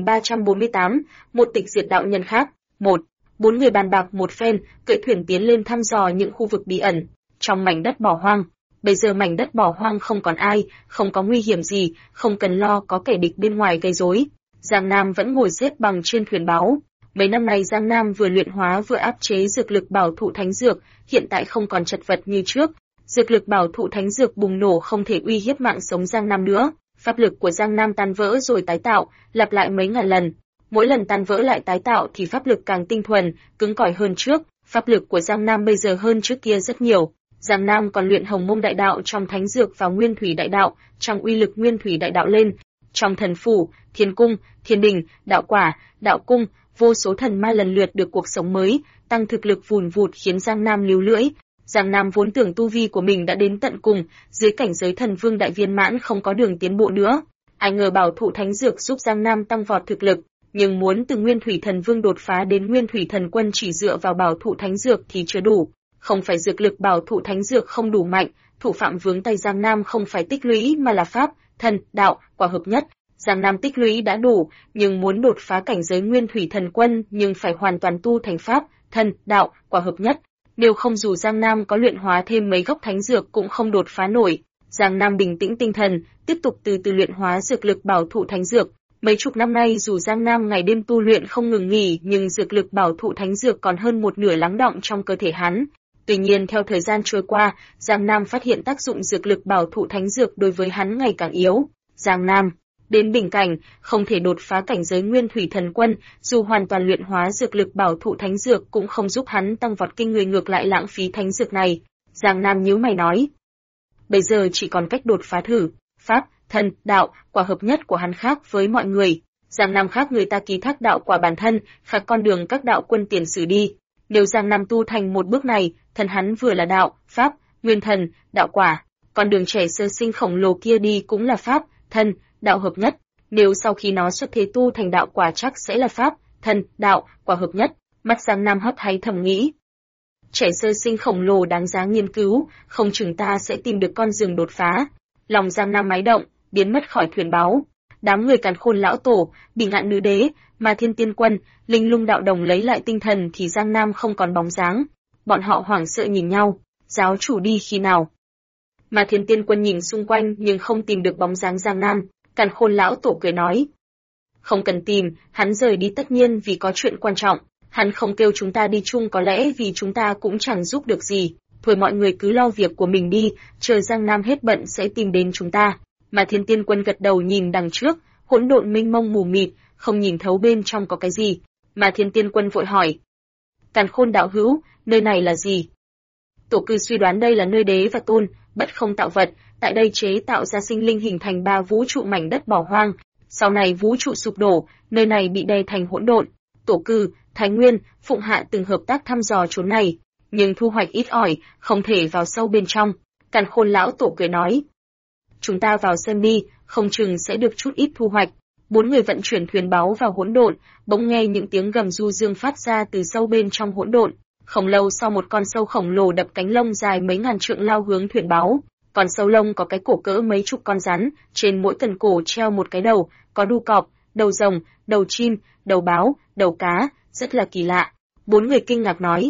2348, một tịch diệt đạo nhân khác. 1. Bốn người bàn bạc một phen, cưỡi thuyền tiến lên thăm dò những khu vực bí ẩn trong mảnh đất bỏ hoang. Bây giờ mảnh đất bỏ hoang không còn ai, không có nguy hiểm gì, không cần lo có kẻ địch bên ngoài gây rối. Giang Nam vẫn ngồi xếp bằng trên thuyền báo. Mấy năm nay Giang Nam vừa luyện hóa vừa áp chế dược lực bảo thụ thánh dược, hiện tại không còn chật vật như trước. Dược lực bảo thụ thánh dược bùng nổ không thể uy hiếp mạng sống Giang Nam nữa. Pháp lực của Giang Nam tan vỡ rồi tái tạo, lặp lại mấy ngàn lần. Mỗi lần tan vỡ lại tái tạo thì pháp lực càng tinh thuần, cứng cỏi hơn trước. Pháp lực của Giang Nam bây giờ hơn trước kia rất nhiều. Giang Nam còn luyện Hồng Mông đại đạo trong thánh dược và Nguyên Thủy đại đạo, trong uy lực Nguyên Thủy đại đạo lên. Trong thần phủ, thiên cung, thiên đình, đạo quả, đạo cung, vô số thần ma lần lượt được cuộc sống mới, tăng thực lực vùn vụt khiến Giang Nam líu lưỡi. Giang Nam vốn tưởng tu vi của mình đã đến tận cùng, dưới cảnh giới thần vương đại viên mãn không có đường tiến bộ nữa. Ai ngờ bảo thụ thánh dược giúp Giang Nam tăng vọt thực lực, nhưng muốn từ Nguyên Thủy thần vương đột phá đến Nguyên Thủy thần quân chỉ dựa vào bảo thụ thánh dược thì chưa đủ. Không phải dược lực bảo thụ thánh dược không đủ mạnh, thủ phạm vướng tay Giang Nam không phải tích lũy mà là pháp, thần, đạo, quả hợp nhất. Giang Nam tích lũy đã đủ, nhưng muốn đột phá cảnh giới Nguyên Thủy thần quân nhưng phải hoàn toàn tu thành pháp, thần, đạo, quả hợp nhất. Nếu không dù Giang Nam có luyện hóa thêm mấy gốc thánh dược cũng không đột phá nổi. Giang Nam bình tĩnh tinh thần, tiếp tục từ từ luyện hóa dược lực bảo thụ thánh dược. Mấy chục năm nay dù Giang Nam ngày đêm tu luyện không ngừng nghỉ nhưng dược lực bảo thụ thánh dược còn hơn một nửa lắng đọng trong cơ thể hắn. Tuy nhiên theo thời gian trôi qua, Giang Nam phát hiện tác dụng dược lực bảo thụ thánh dược đối với hắn ngày càng yếu. Giang Nam đến bình cảnh, không thể đột phá cảnh giới Nguyên Thủy thần quân, dù hoàn toàn luyện hóa dược lực bảo thụ thánh dược cũng không giúp hắn tăng vọt kinh người, ngược lại lãng phí thánh dược này. Giang Nam nhíu mày nói: bây giờ chỉ còn cách đột phá thử, pháp, thần, đạo, quả hợp nhất của hắn khác với mọi người. Giang Nam khác người ta ký thác đạo quả bản thân, khác con đường các đạo quân tiền sử đi. Nếu Giang Nam tu thành một bước này, thần hắn vừa là đạo, pháp, nguyên thần, đạo quả, con đường trẻ sơ sinh khổng lồ kia đi cũng là pháp, thần, đạo hợp nhất. Nếu sau khi nó xuất thế tu thành đạo quả chắc sẽ là pháp, thần, đạo, quả hợp nhất. Mắt Giang Nam hấp háy thầm nghĩ: trẻ sơ sinh khổng lồ đáng giá nghiên cứu, không chừng ta sẽ tìm được con đường đột phá. Lòng Giang Nam máy động, biến mất khỏi thuyền báo. Đám người Càn Khôn lão tổ, Bỉ Ngạn nữ đế, mà Thiên Tiên Quân, Linh Lung đạo đồng lấy lại tinh thần thì Giang Nam không còn bóng dáng. Bọn họ hoảng sợ nhìn nhau, giáo chủ đi khi nào? Mà Thiên Tiên Quân nhìn xung quanh nhưng không tìm được bóng dáng Giang Nam. Càn Khôn lão tổ cười nói: không cần tìm, hắn rời đi tất nhiên vì có chuyện quan trọng. Hắn không kêu chúng ta đi chung có lẽ vì chúng ta cũng chẳng giúp được gì. Thôi mọi người cứ lo việc của mình đi, chờ Giang Nam hết bận sẽ tìm đến chúng ta. Mà Thiên Tiên Quân gật đầu nhìn đằng trước, hỗn độn mênh mông mù mịt, không nhìn thấu bên trong có cái gì. Mà Thiên Tiên Quân vội hỏi: Càn Khôn đạo hữu, nơi này là gì? Tổ cư suy đoán đây là nơi đế và tôn, bất không tạo vật, tại đây chế tạo ra sinh linh hình thành 3 vũ trụ mảnh đất bỏ hoang. Sau này vũ trụ sụp đổ, nơi này bị đè thành hỗn độn. Tổ cư, Thái Nguyên, Phụng Hạ từng hợp tác thăm dò chốn này, nhưng thu hoạch ít ỏi, không thể vào sâu bên trong. Càn Khôn lão tổ cười nói: chúng ta vào xem đi, không chừng sẽ được chút ít thu hoạch. Bốn người vận chuyển thuyền báu vào hỗn độn, bỗng nghe những tiếng gầm du dương phát ra từ sâu bên trong hỗn độn. Không lâu sau một con sâu khổng lồ đập cánh lông dài mấy ngàn trượng lao hướng thuyền báu. Con sâu lông có cái cổ cỡ mấy chục con rắn, trên mỗi cần cổ treo một cái đầu, có đuôi cọp, đầu rồng, đầu chim, đầu báo, đầu cá, rất là kỳ lạ. Bốn người kinh ngạc nói: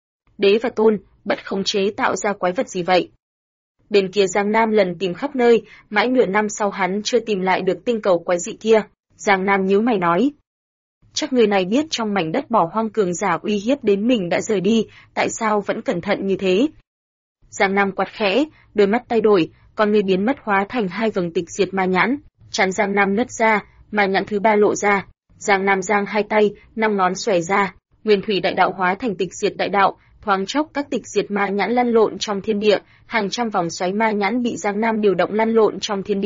đế và tôn, bất không chế tạo ra quái vật gì vậy? Bên kia Giang Nam lần tìm khắp nơi, mãi nửa năm sau hắn chưa tìm lại được tinh cầu quái dị kia. Giang Nam nhíu mày nói: chắc người này biết trong mảnh đất bỏ hoang cường giả uy hiếp đến mình đã rời đi, tại sao vẫn cẩn thận như thế? Giang Nam quát khẽ, đôi mắt thay đổi, con người biến mất hóa thành 2 vầng tịch diệt ma nhãn, chắn Giang Nam nứt ra, ma nhãn thứ 3 lộ ra. Giang Nam giang 2 tay, 5 ngón xòe ra, Nguyên Thủy đại đạo hóa thành tịch diệt đại đạo, thoáng chốc các tịch diệt ma nhãn lăn lộn trong thiên địa, hàng trăm vòng xoáy ma nhãn bị Giang Nam điều động lăn lộn trong thiên địa,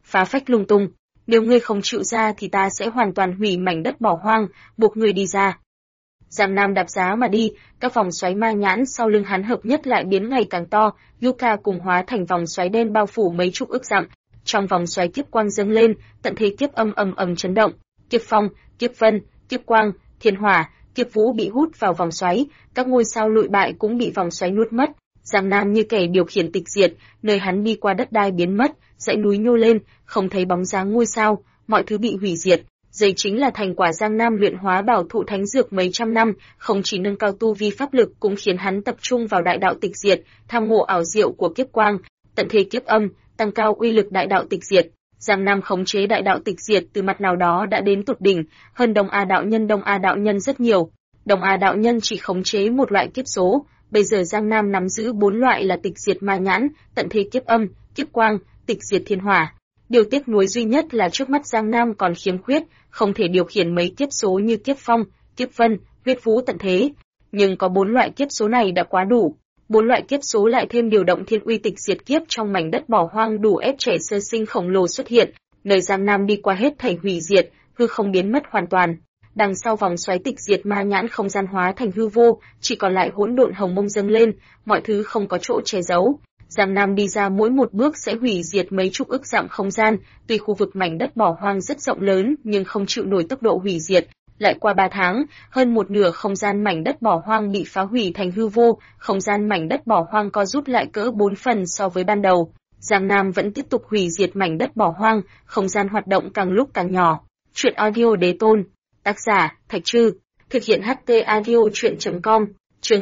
phá phách lung tung. Nếu ngươi không chịu ra thì ta sẽ hoàn toàn hủy mảnh đất bỏ hoang, buộc ngươi đi ra. Giang Nam đạp giá mà đi, các vòng xoáy ma nhãn sau lưng hắn hợp nhất lại biến ngày càng to, Yuka cùng hóa thành vòng xoáy đen bao phủ mấy chục ức dặm. Trong vòng xoáy kiếp quang dâng lên, tận thế kiếp âm ầm ầm chấn động, kiếp phong, kiếp vân, kiếp quang, thiên hỏa, kiếp vũ bị hút vào vòng xoáy, các ngôi sao lụi bại cũng bị vòng xoáy nuốt mất. Giang Nam như kẻ điều khiển tịch diệt, nơi hắn đi qua đất đai biến mất, dãy núi nhô lên, không thấy bóng dáng ngôi sao, mọi thứ bị hủy diệt. Đây chính là thành quả Giang Nam luyện hóa bảo thụ thánh dược mấy trăm năm, không chỉ nâng cao tu vi pháp lực cũng khiến hắn tập trung vào đại đạo tịch diệt, tham ngộ ảo diệu của kiếp quang, tận thế kiếp âm, tăng cao uy lực đại đạo tịch diệt. Giang Nam khống chế đại đạo tịch diệt từ mặt nào đó đã đến tột đỉnh, hơn Đông A đạo nhân rất nhiều. Đông A đạo nhân chỉ khống chế một loại kiếp số, bây giờ Giang Nam nắm giữ 4 loại là tịch diệt ma nhãn, tận thế kiếp âm, kiếp quang, tịch diệt thiên hỏa. Điều tiếc nuối duy nhất là trước mắt Giang Nam còn khiếm khuyết, không thể điều khiển mấy kiếp số như kiếp phong, kiếp vân, huyết vũ tận thế. Nhưng có 4 loại kiếp số này đã quá đủ. 4 loại kiếp số lại thêm điều động thiên uy tịch diệt kiếp trong mảnh đất bỏ hoang đủ ép trẻ sơ sinh khổng lồ xuất hiện, nơi Giang Nam đi qua hết thảy hủy diệt, hư không biến mất hoàn toàn. Đằng sau vòng xoáy tịch diệt ma nhãn không gian hóa thành hư vô, chỉ còn lại hỗn độn hồng mông dâng lên, mọi thứ không có chỗ che giấu. Giang Nam đi ra mỗi một bước sẽ hủy diệt mấy chục ức dặm không gian, tuy khu vực mảnh đất bỏ hoang rất rộng lớn nhưng không chịu nổi tốc độ hủy diệt. Lại qua 3 tháng, hơn một nửa không gian mảnh đất bỏ hoang bị phá hủy thành hư vô, không gian mảnh đất bỏ hoang co rút lại cỡ 4 phần so với ban đầu. Giang Nam vẫn tiếp tục hủy diệt mảnh đất bỏ hoang, không gian hoạt động càng lúc càng nhỏ. Truyện audio đế tôn. Tác giả, Thạch Trư. Thực hiện HT audio truyện.com. Chương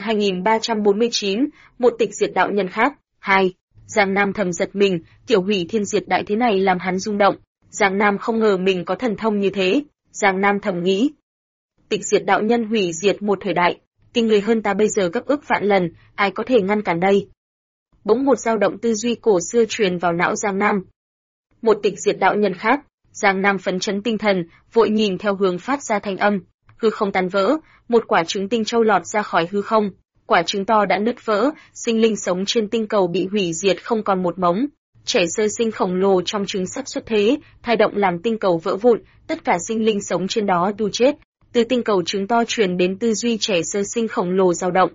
2349, một tịch diệt đạo nhân khác. 2. Giang Nam thầm giật mình, kiểu hủy thiên diệt đại thế này làm hắn rung động. Giang Nam không ngờ mình có thần thông như thế. Giang Nam thầm nghĩ. Tịch diệt đạo nhân hủy diệt một thời đại, kinh người hơn ta bây giờ gấp ức vạn lần, ai có thể ngăn cản đây? Bỗng một dao động tư duy cổ xưa truyền vào não Giang Nam. Một tịch diệt đạo nhân khác. Giang Nam phấn chấn tinh thần, vội nhìn theo hướng phát ra thanh âm. Hư không tan vỡ, một quả trứng tinh châu lọt ra khỏi hư không. Quả trứng to đã nứt vỡ, sinh linh sống trên tinh cầu bị hủy diệt không còn một mống. Trẻ sơ sinh khổng lồ trong trứng sắp xuất thế, thai động làm tinh cầu vỡ vụn, tất cả sinh linh sống trên đó đu chết. Từ tinh cầu trứng to truyền đến tư duy trẻ sơ sinh khổng lồ dao động.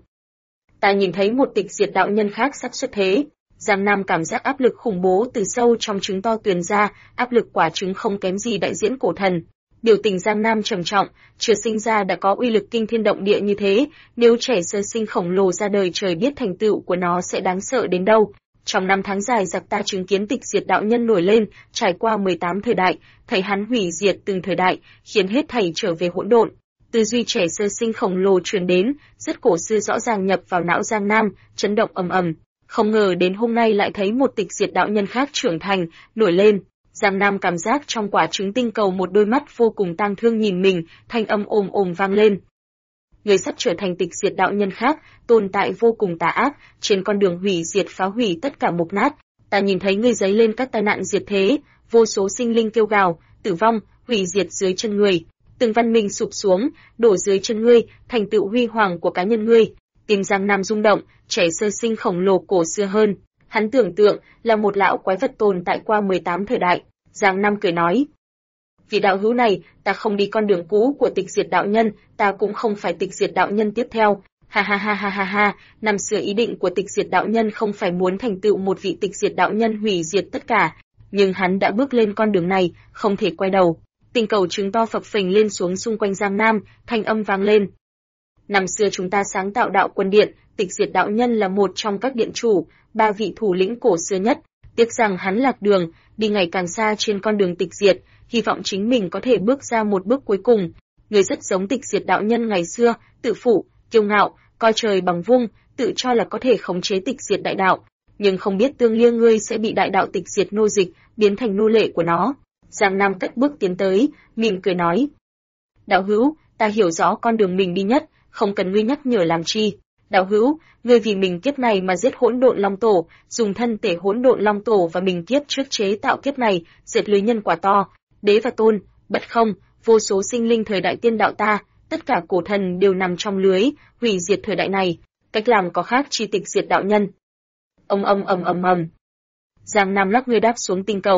Ta nhìn thấy một tịch diệt đạo nhân khác sắp xuất thế. Giang Nam cảm giác áp lực khủng bố từ sâu trong trứng to truyền ra, áp lực quả trứng không kém gì đại diễn cổ thần. Biểu tình Giang Nam trầm trọng, chưa sinh ra đã có uy lực kinh thiên động địa như thế, nếu trẻ sơ sinh khổng lồ ra đời trời biết thành tựu của nó sẽ đáng sợ đến đâu. Trong 5 tháng dài giặc ta chứng kiến tịch diệt đạo nhân nổi lên, trải qua 18 thời đại, thấy hắn hủy diệt từng thời đại, khiến hết thảy trở về hỗn độn. Tư duy trẻ sơ sinh khổng lồ truyền đến, rất cổ xưa rõ ràng nhập vào não Giang Nam, chấn động ầm ầm. Không ngờ đến hôm nay lại thấy một tịch diệt đạo nhân khác trưởng thành, nổi lên. Giang Nam cảm giác trong quả trứng tinh cầu một đôi mắt vô cùng tang thương nhìn mình, thanh âm ồm ồm vang lên. Người sắp trở thành tịch diệt đạo nhân khác, tồn tại vô cùng tà ác, trên con đường hủy diệt phá hủy tất cả mục nát. Ta nhìn thấy ngươi dấy lên các tai nạn diệt thế, vô số sinh linh kêu gào, tử vong, hủy diệt dưới chân ngươi. Từng văn minh sụp xuống, đổ dưới chân ngươi, thành tựu huy hoàng của cá nhân ngươi. Tim Giang Nam rung động, trẻ sơ sinh khổng lồ cổ xưa hơn. Hắn tưởng tượng là một lão quái vật tồn tại qua 18 thời đại. Giang Nam cười nói. Vì đạo hữu này, ta không đi con đường cũ của tịch diệt đạo nhân, ta cũng không phải tịch diệt đạo nhân tiếp theo. Ha ha ha ha ha ha, năm xưa ý định của tịch diệt đạo nhân không phải muốn thành tựu một vị tịch diệt đạo nhân hủy diệt tất cả. Nhưng hắn đã bước lên con đường này, không thể quay đầu. Tinh cầu trứng to phập phình lên xuống xung quanh Giang Nam, thanh âm vang lên. Năm xưa chúng ta sáng tạo đạo quân điện, tịch diệt đạo nhân là một trong các điện chủ, 3 vị thủ lĩnh cổ xưa nhất. Tiếc rằng hắn lạc đường, đi ngày càng xa trên con đường tịch diệt, hy vọng chính mình có thể bước ra một bước cuối cùng. Người rất giống tịch diệt đạo nhân ngày xưa, tự phụ, kiêu ngạo, coi trời bằng vung, tự cho là có thể khống chế tịch diệt đại đạo, nhưng không biết tương liêng ngươi sẽ bị đại đạo tịch diệt nô dịch, biến thành nô lệ của nó. Giang Nam cất bước tiến tới, mỉm cười nói. Đạo hữu, ta hiểu rõ con đường mình đi nhất, không cần ngươi nhắc nhở làm chi. Đạo hữu, ngươi vì mình kiếp này mà giết hỗn độn long tổ, dùng thân thể hỗn độn long tổ và mình kiếp trước chế tạo kiếp này, diệt lưới nhân quả to, đế và tôn, bất không, vô số sinh linh thời đại tiên đạo ta, tất cả cổ thần đều nằm trong lưới, hủy diệt thời đại này, cách làm có khác chi tịch diệt đạo nhân. Ầm. Giang Nam lắc người đáp xuống tinh cầu.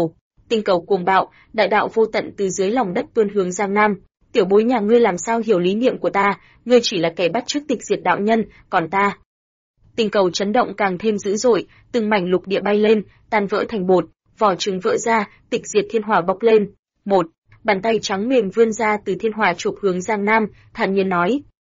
Tinh cầu cuồng bạo, đại đạo vô tận từ dưới lòng đất tuôn hướng Giang Nam. Tiểu bối nhà ngươi làm sao hiểu lý niệm của ta, ngươi chỉ là kẻ bắt chước tịch diệt đạo nhân, còn ta. Tinh cầu chấn động càng thêm dữ dội, từng mảnh lục địa bay lên, tan vỡ thành bột, vỏ trứng vỡ ra, tịch diệt thiên hỏa bốc lên. Một, bàn tay trắng mềm vươn ra từ thiên hỏa chụp hướng Giang Nam, thản nhiên nói: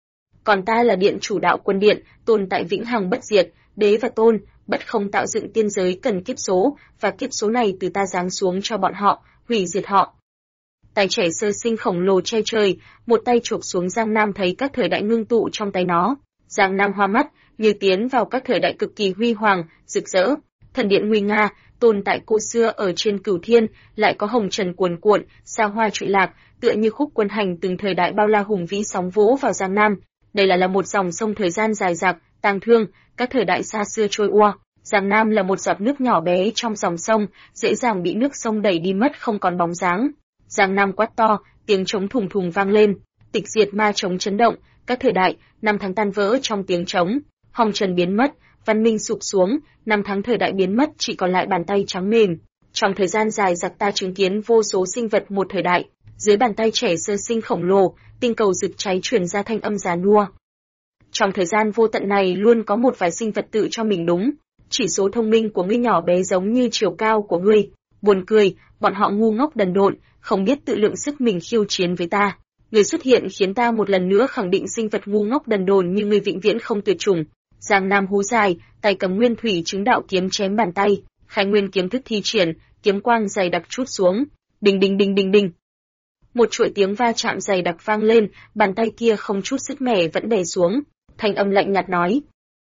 còn ta là điện chủ đạo quân điện, tồn tại vĩnh hằng bất diệt, đế và tôn, bất không tạo dựng tiên giới cần kiếp số, và kiếp số này từ ta giáng xuống cho bọn họ, hủy diệt họ. Tay trẻ sơ sinh khổng lồ che trời, một tay chụp xuống Giang Nam thấy các thời đại ngưng tụ trong tay nó. Giang Nam hoa mắt, như tiến vào các thời đại cực kỳ huy hoàng, rực rỡ. Thần điện nguy nga, tồn tại cổ xưa ở trên cửu thiên, lại có hồng trần cuồn cuộn, sao hoa trụy lạc, tựa như khúc quân hành từng thời đại bao la hùng vĩ sóng vỗ vào Giang Nam. Đây là một dòng sông thời gian dài dặc, tang thương, các thời đại xa xưa trôi qua. Giang Nam là một giọt nước nhỏ bé trong dòng sông, dễ dàng bị nước sông đẩy đi mất không còn bóng dáng. Giang Nam quát to, tiếng trống thùng thùng vang lên, tịch diệt ma trống chấn động, các thời đại, năm tháng tan vỡ trong tiếng trống, hồng trần biến mất, văn minh sụp xuống, năm tháng thời đại biến mất chỉ còn lại bàn tay trắng mềm. Trong thời gian dài dặc ta chứng kiến vô số sinh vật một thời đại, dưới bàn tay trẻ sơ sinh khổng lồ, tinh cầu rực cháy truyền ra thanh âm già nua. Trong thời gian vô tận này luôn có một vài sinh vật tự cho mình đúng, chỉ số thông minh của ngươi nhỏ bé giống như chiều cao của ngươi. Buồn cười, bọn họ ngu ngốc đần độn, không biết tự lượng sức mình khiêu chiến với ta. Ngươi xuất hiện khiến ta một lần nữa khẳng định sinh vật ngu ngốc đần độn như ngươi vĩnh viễn không tuyệt chủng. Giang Nam hú dài, tay cầm nguyên thủy chứng đạo kiếm chém bàn tay, khai nguyên kiếm thức thi triển, kiếm quang dày đặc trút xuống. Đinh đinh đinh đinh đinh. Một chuỗi tiếng va chạm dày đặc vang lên, bàn tay kia không chút sức mẻ vẫn đè xuống. Thanh âm lạnh nhạt nói: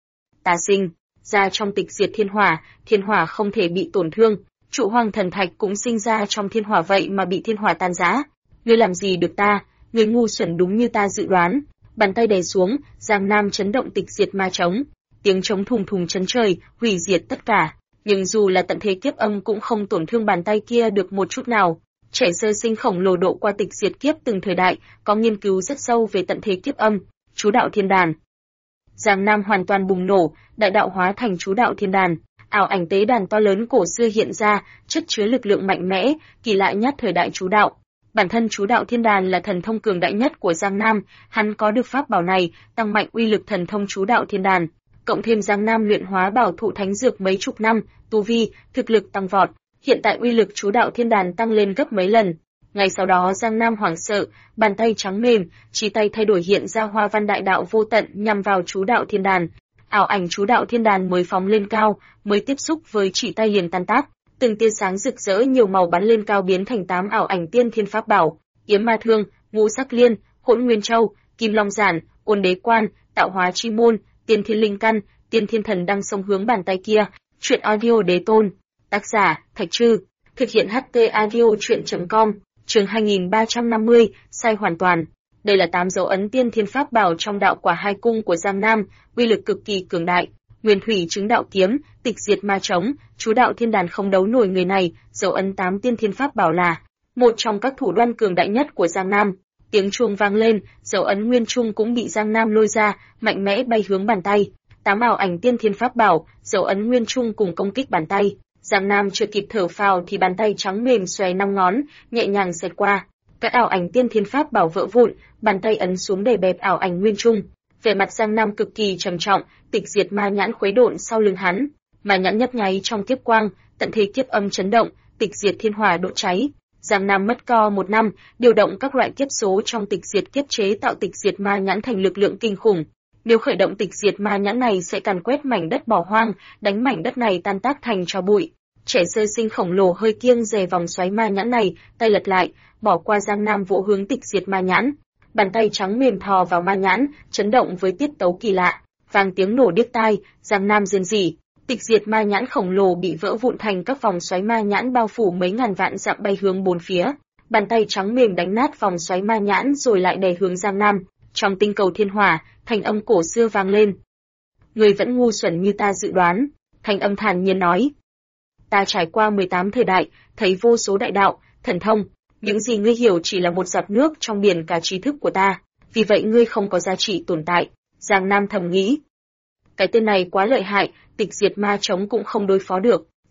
ta sinh ra trong tịch diệt thiên hỏa không thể bị tổn thương, trụ hoang thần thạch cũng sinh ra trong thiên hỏa vậy mà bị thiên hỏa tan rã. Ngươi làm gì được ta, ngươi ngu xuẩn đúng như ta dự đoán. Bàn tay đè xuống, Giang Nam chấn động tịch diệt ma trống, tiếng trống thùng thùng chấn trời, hủy diệt tất cả. Nhưng dù là tận thế kiếp âm cũng không tổn thương bàn tay kia được một chút nào. Trẻ sơ sinh khổng lồ độ qua tịch diệt kiếp từng thời đại, có nghiên cứu rất sâu về tận thế kiếp âm, chú đạo thiên đàn. Giang Nam hoàn toàn bùng nổ, đại đạo hóa thành chú đạo thiên đàn, ảo ảnh tế đàn to lớn cổ xưa hiện ra, chất chứa lực lượng mạnh mẽ, kỳ lạ nhất thời đại chú đạo. Bản thân chú đạo thiên đàn là thần thông cường đại nhất của Giang Nam, hắn có được pháp bảo này, tăng mạnh uy lực thần thông chú đạo thiên đàn. Cộng thêm Giang Nam luyện hóa bảo thụ thánh dược mấy chục năm, tu vi, thực lực tăng vọt, hiện tại uy lực chú đạo thiên đàn tăng lên gấp mấy lần. Ngay sau đó Giang Nam hoảng sợ, bàn tay trắng mềm, chỉ tay thay đổi hiện ra hoa văn đại đạo vô tận nhằm vào chú đạo thiên đàn. Ảo ảnh chú đạo thiên đàn mới phóng lên cao, mới tiếp xúc với chỉ tay liền tan tác, từng tia sáng rực rỡ nhiều màu bắn lên cao biến thành 8 ảo ảnh tiên thiên pháp bảo, Yếm Ma Thương, Ngũ Sắc Liên, Hỗn Nguyên Châu, Kim Long Giản, Ôn Đế Quan, Tạo Hóa Chi Môn, Tiên Thiên Linh Căn, Tiên Thiên Thần đang xông hướng bàn tay kia. Truyện audio đế tôn. Tác giả: Thạch Trư. Thực hiện HT audio truyện.com. Chương 2350, sai hoàn toàn. Đây là 8 dấu ấn tiên thiên pháp bảo trong đạo quả hai cung của Giang Nam, uy lực cực kỳ cường đại. Nguyên thủy chứng đạo kiếm, tịch diệt ma trống, chú đạo thiên đàn không đấu nổi người này, dấu ấn 8 tiên thiên pháp bảo là một trong các thủ đoan cường đại nhất của Giang Nam. Tiếng chuông vang lên, dấu ấn nguyên trung cũng bị Giang Nam lôi ra, mạnh mẽ bay hướng bàn tay. 8 ảo ảnh tiên thiên pháp bảo, dấu ấn nguyên trung cùng công kích bàn tay. Giang Nam chưa kịp thở phào thì bàn tay trắng mềm xòe 5 ngón, nhẹ nhàng xẹt qua. Các ảo ảnh tiên thiên pháp bảo vỡ vụn, bàn tay ấn xuống để bẹp ảo ảnh nguyên trung. Vẻ mặt Giang Nam cực kỳ trầm trọng, tịch diệt ma nhãn khuấy độn sau lưng hắn. Ma nhãn nhấp nháy trong kiếp quang, tận thế kiếp âm chấn động, tịch diệt thiên hỏa đốt cháy. Giang Nam mất co 1 năm, điều động các loại kiếp số trong tịch diệt kiếp chế tạo tịch diệt ma nhãn thành lực lượng kinh khủng. Nếu khởi động tịch diệt ma nhãn này sẽ càn quét mảnh đất bỏ hoang, đánh mảnh đất này tan tác thành tro bụi. Trẻ sơ sinh khổng lồ hơi kiêng dè vòng xoáy ma nhãn này, tay lật lại, bỏ qua Giang Nam vỗ hướng tịch diệt ma nhãn. Bàn tay trắng mềm thò vào ma nhãn, chấn động với tiết tấu kỳ lạ, vang tiếng nổ điếc tai, Giang Nam rên rỉ. Tịch diệt ma nhãn khổng lồ bị vỡ vụn thành các vòng xoáy ma nhãn bao phủ mấy ngàn vạn dặm bay hướng bốn phía. Bàn tay trắng mềm đánh nát vòng xoáy ma nhãn rồi lại đè hướng Giang Nam. Trong tinh cầu thiên hỏa, thanh âm cổ xưa vang lên. Người vẫn ngu xuẩn như ta dự đoán, thanh âm thản nhiên nói. Ta trải qua 18 thời đại, thấy vô số đại đạo, thần thông, những gì ngươi hiểu chỉ là một giọt nước trong biển cả trí thức của ta, vì vậy ngươi không có giá trị tồn tại. Giang Nam thầm nghĩ. Cái tên này quá lợi hại, tịch diệt ma trống cũng không đối phó được.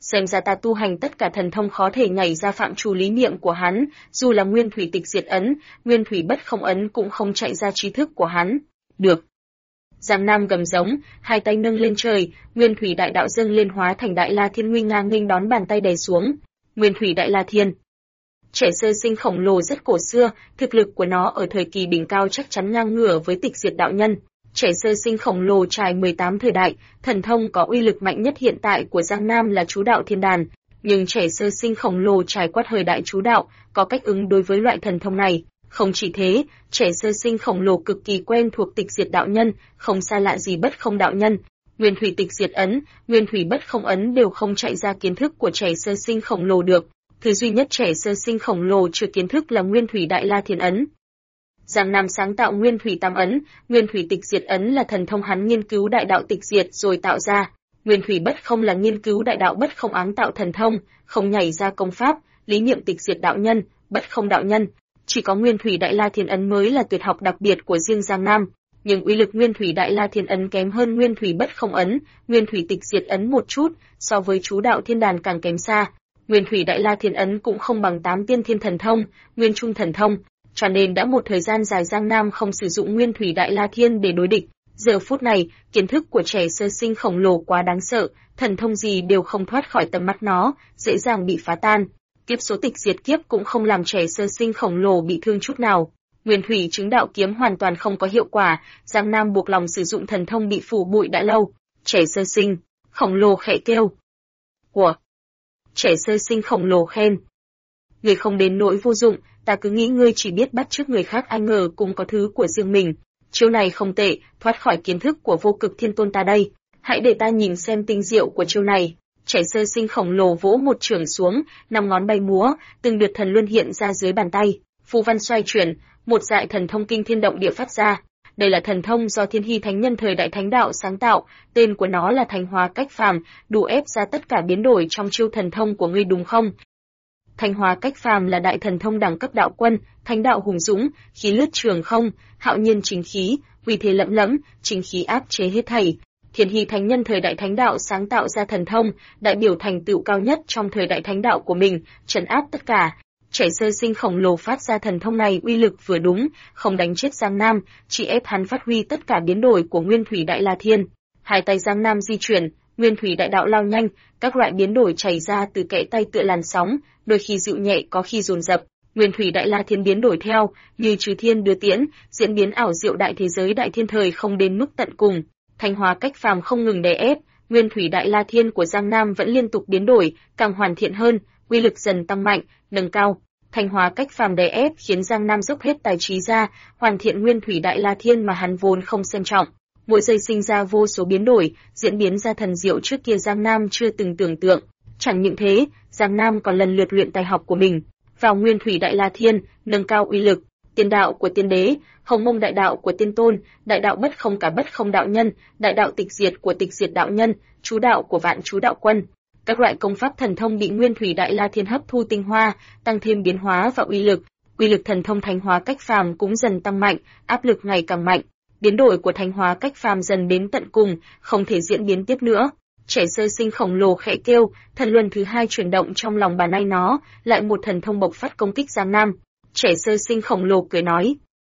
Xem ra ta tu hành tất cả thần thông khó thể nhảy ra phạm trù lý niệm của hắn, dù là nguyên thủy tịch diệt ấn, nguyên thủy bất không ấn cũng không chạy ra trí thức của hắn. Được. Giang Nam gầm giống, hai tay nâng lên trời, nguyên thủy đại đạo dâng lên hóa thành đại la thiên nguy ngang nghênh đón bàn tay đè xuống. Nguyên thủy đại la thiên. Trẻ sơ sinh khổng lồ rất cổ xưa, thực lực của nó ở thời kỳ đỉnh cao chắc chắn ngang ngửa với tịch diệt đạo nhân. Trẻ sơ sinh khổng lồ trải 18 thời đại, thần thông có uy lực mạnh nhất hiện tại của Giang Nam là chú đạo thiên đàn, nhưng trẻ sơ sinh khổng lồ trải qua thời đại chú đạo, có cách ứng đối với loại thần thông này. Không chỉ thế, trẻ sơ sinh khổng lồ cực kỳ quen thuộc tịch diệt đạo nhân, không xa lạ gì bất không đạo nhân. Nguyên thủy tịch diệt ấn, nguyên thủy bất không ấn đều không chạy ra kiến thức của trẻ sơ sinh khổng lồ được. Thứ duy nhất trẻ sơ sinh khổng lồ chưa kiến thức là nguyên thủy đại la thiên ấn. Giang Nam sáng tạo nguyên thủy tam ấn, nguyên thủy tịch diệt ấn là thần thông hắn nghiên cứu đại đạo tịch diệt rồi tạo ra. Nguyên thủy bất không là nghiên cứu đại đạo bất không áng tạo thần thông, không nhảy ra công pháp, lý niệm tịch diệt đạo nhân, bất không đạo nhân. Chỉ có nguyên thủy đại la thiên ấn mới là tuyệt học đặc biệt của riêng Giang Nam, nhưng uy lực nguyên thủy đại la thiên ấn kém hơn nguyên thủy bất không ấn, nguyên thủy tịch diệt ấn một chút, so với chú đạo thiên đàn càng kém xa. Nguyên thủy đại la thiên ấn cũng không bằng 8 tiên thiên thần thông, nguyên trung thần thông, cho nên đã một thời gian dài Giang Nam không sử dụng nguyên thủy đại la thiên để đối địch. Giờ phút này, kiến thức của trẻ sơ sinh khổng lồ quá đáng sợ, thần thông gì đều không thoát khỏi tầm mắt nó, dễ dàng bị phá tan. Kiếp số tịch diệt kiếp cũng không làm trẻ sơ sinh khổng lồ bị thương chút nào. Nguyên thủy chứng đạo kiếm hoàn toàn không có hiệu quả, Giang Nam buộc lòng sử dụng thần thông bị phủ bụi đã lâu. Trẻ sơ sinh khổng lồ khẽ kêu. Của trẻ sơ sinh khổng lồ khen. Người không đến nỗi vô dụng, ta cứ nghĩ ngươi chỉ biết bắt chước người khác, ai ngờ cũng có thứ của riêng mình. Chiêu này không tệ, thoát khỏi kiến thức của vô cực thiên tôn ta đây. Hãy để ta nhìn xem tinh diệu của chiêu này. Trẻ sơ sinh khổng lồ vỗ một chưởng xuống, 5 ngón bay múa, từng đợt thần luân hiện ra dưới bàn tay. Phù văn xoay chuyển, một dải thần thông kinh thiên động địa phát ra. Đây là thần thông do Thiên Hy Thánh Nhân thời đại Thánh Đạo sáng tạo, tên của nó là Thanh Hóa Cách Phàm, đủ ép ra tất cả biến đổi trong chiêu thần thông của ngươi đúng không? Thanh Hóa Cách Phàm là đại thần thông đẳng cấp đạo quân, thánh đạo hùng dũng, khí lướt trường không, hạo nhiên chính khí, uy thế lẫm lẫm, chính khí áp chế hết thảy. Thiên Hy Thánh Nhân thời đại Thánh Đạo sáng tạo ra thần thông, đại biểu thành tựu cao nhất trong thời đại Thánh Đạo của mình, trấn áp tất cả. Trẻ sơ sinh khổng lồ phát ra thần thông này uy lực vừa đúng, không đánh chết Giang Nam, chỉ ép hắn phát huy tất cả biến đổi của Nguyên Thủy Đại La Thiên. Hai tay Giang Nam di chuyển, Nguyên Thủy Đại Đạo lao nhanh, các loại biến đổi chảy ra từ kẽ tay tựa làn sóng, đôi khi dịu nhẹ có khi dồn dập. Nguyên Thủy Đại La Thiên biến đổi theo, như trừ thiên đưa tiễn, diễn biến ảo diệu đại thế giới đại thiên thời không đến mức tận cùng. Thanh Hóa Cách Phàm không ngừng đè ép, Nguyên Thủy Đại La Thiên của Giang Nam vẫn liên tục biến đổi, càng hoàn thiện hơn, uy lực dần tăng mạnh, nâng cao. Thanh Hóa Cách Phàm đè ép khiến Giang Nam dốc hết tài trí ra, hoàn thiện Nguyên Thủy Đại La Thiên mà hắn vốn không xem trọng. Mỗi giây sinh ra vô số biến đổi, diễn biến ra thần diệu trước kia Giang Nam chưa từng tưởng tượng. Chẳng những thế, Giang Nam còn lần lượt luyện tài học của mình, vào Nguyên Thủy Đại La Thiên, nâng cao uy lực. Tiên đạo của tiên đế, Hồng Mông đại đạo của tiên tôn, đại đạo bất không cả bất không đạo nhân, đại đạo tịch diệt của tịch diệt đạo nhân, chú đạo của vạn chú đạo quân. Các loại công pháp thần thông bị Nguyên Thủy Đại La Thiên hấp thu tinh hoa, tăng thêm biến hóa và uy lực. Uy lực thần thông Thanh Hóa Cách Phàm cũng dần tăng mạnh, áp lực ngày càng mạnh. Biến đổi của Thanh Hóa Cách Phàm dần đến tận cùng, không thể diễn biến tiếp nữa. Trẻ sơ sinh khổng lồ khẽ kêu, thần luân thứ hai chuyển động trong lòng bàn tay nó, lại một thần thông bộc phát công kích Giang Nam. Trẻ sơ sinh khổng lồ cười nói,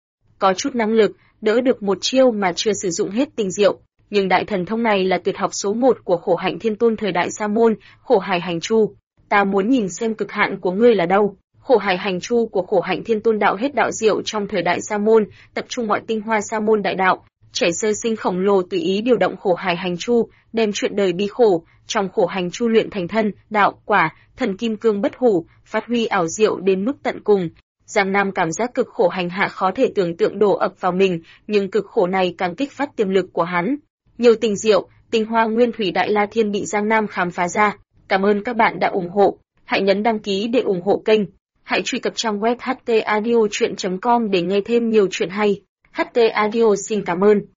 có chút năng lực, đỡ được một chiêu mà chưa sử dụng hết tinh diệu, nhưng đại thần thông này là tuyệt học số 1 của Khổ Hạnh Thiên Tôn thời đại Sa Môn, Khổ Hải Hành Chu. Ta muốn nhìn xem cực hạn của ngươi là đâu. Khổ Hải Hành Chu của Khổ Hạnh Thiên Tôn đạo hết đạo diệu trong thời đại Sa Môn, tập trung mọi tinh hoa Sa Môn đại đạo. Trẻ sơ sinh khổng lồ tùy ý điều động Khổ Hải Hành Chu, đem chuyện đời bi khổ trong Khổ Hành Chu luyện thành thân, đạo, quả, thần kim cương bất hủ, phát huy ảo diệu đến mức tận cùng. Giang Nam cảm giác cực khổ hành hạ khó thể tưởng tượng đổ ập vào mình, nhưng cực khổ này càng kích phát tiềm lực của hắn. Nhiều tình diệu, tinh hoa Nguyên Thủy Đại La Thiên bị Giang Nam khám phá ra. Cảm ơn các bạn đã ủng hộ. Hãy nhấn đăng ký để ủng hộ kênh. Hãy truy cập trang web htaudio.com để nghe thêm nhiều chuyện hay. HT Audio xin cảm ơn.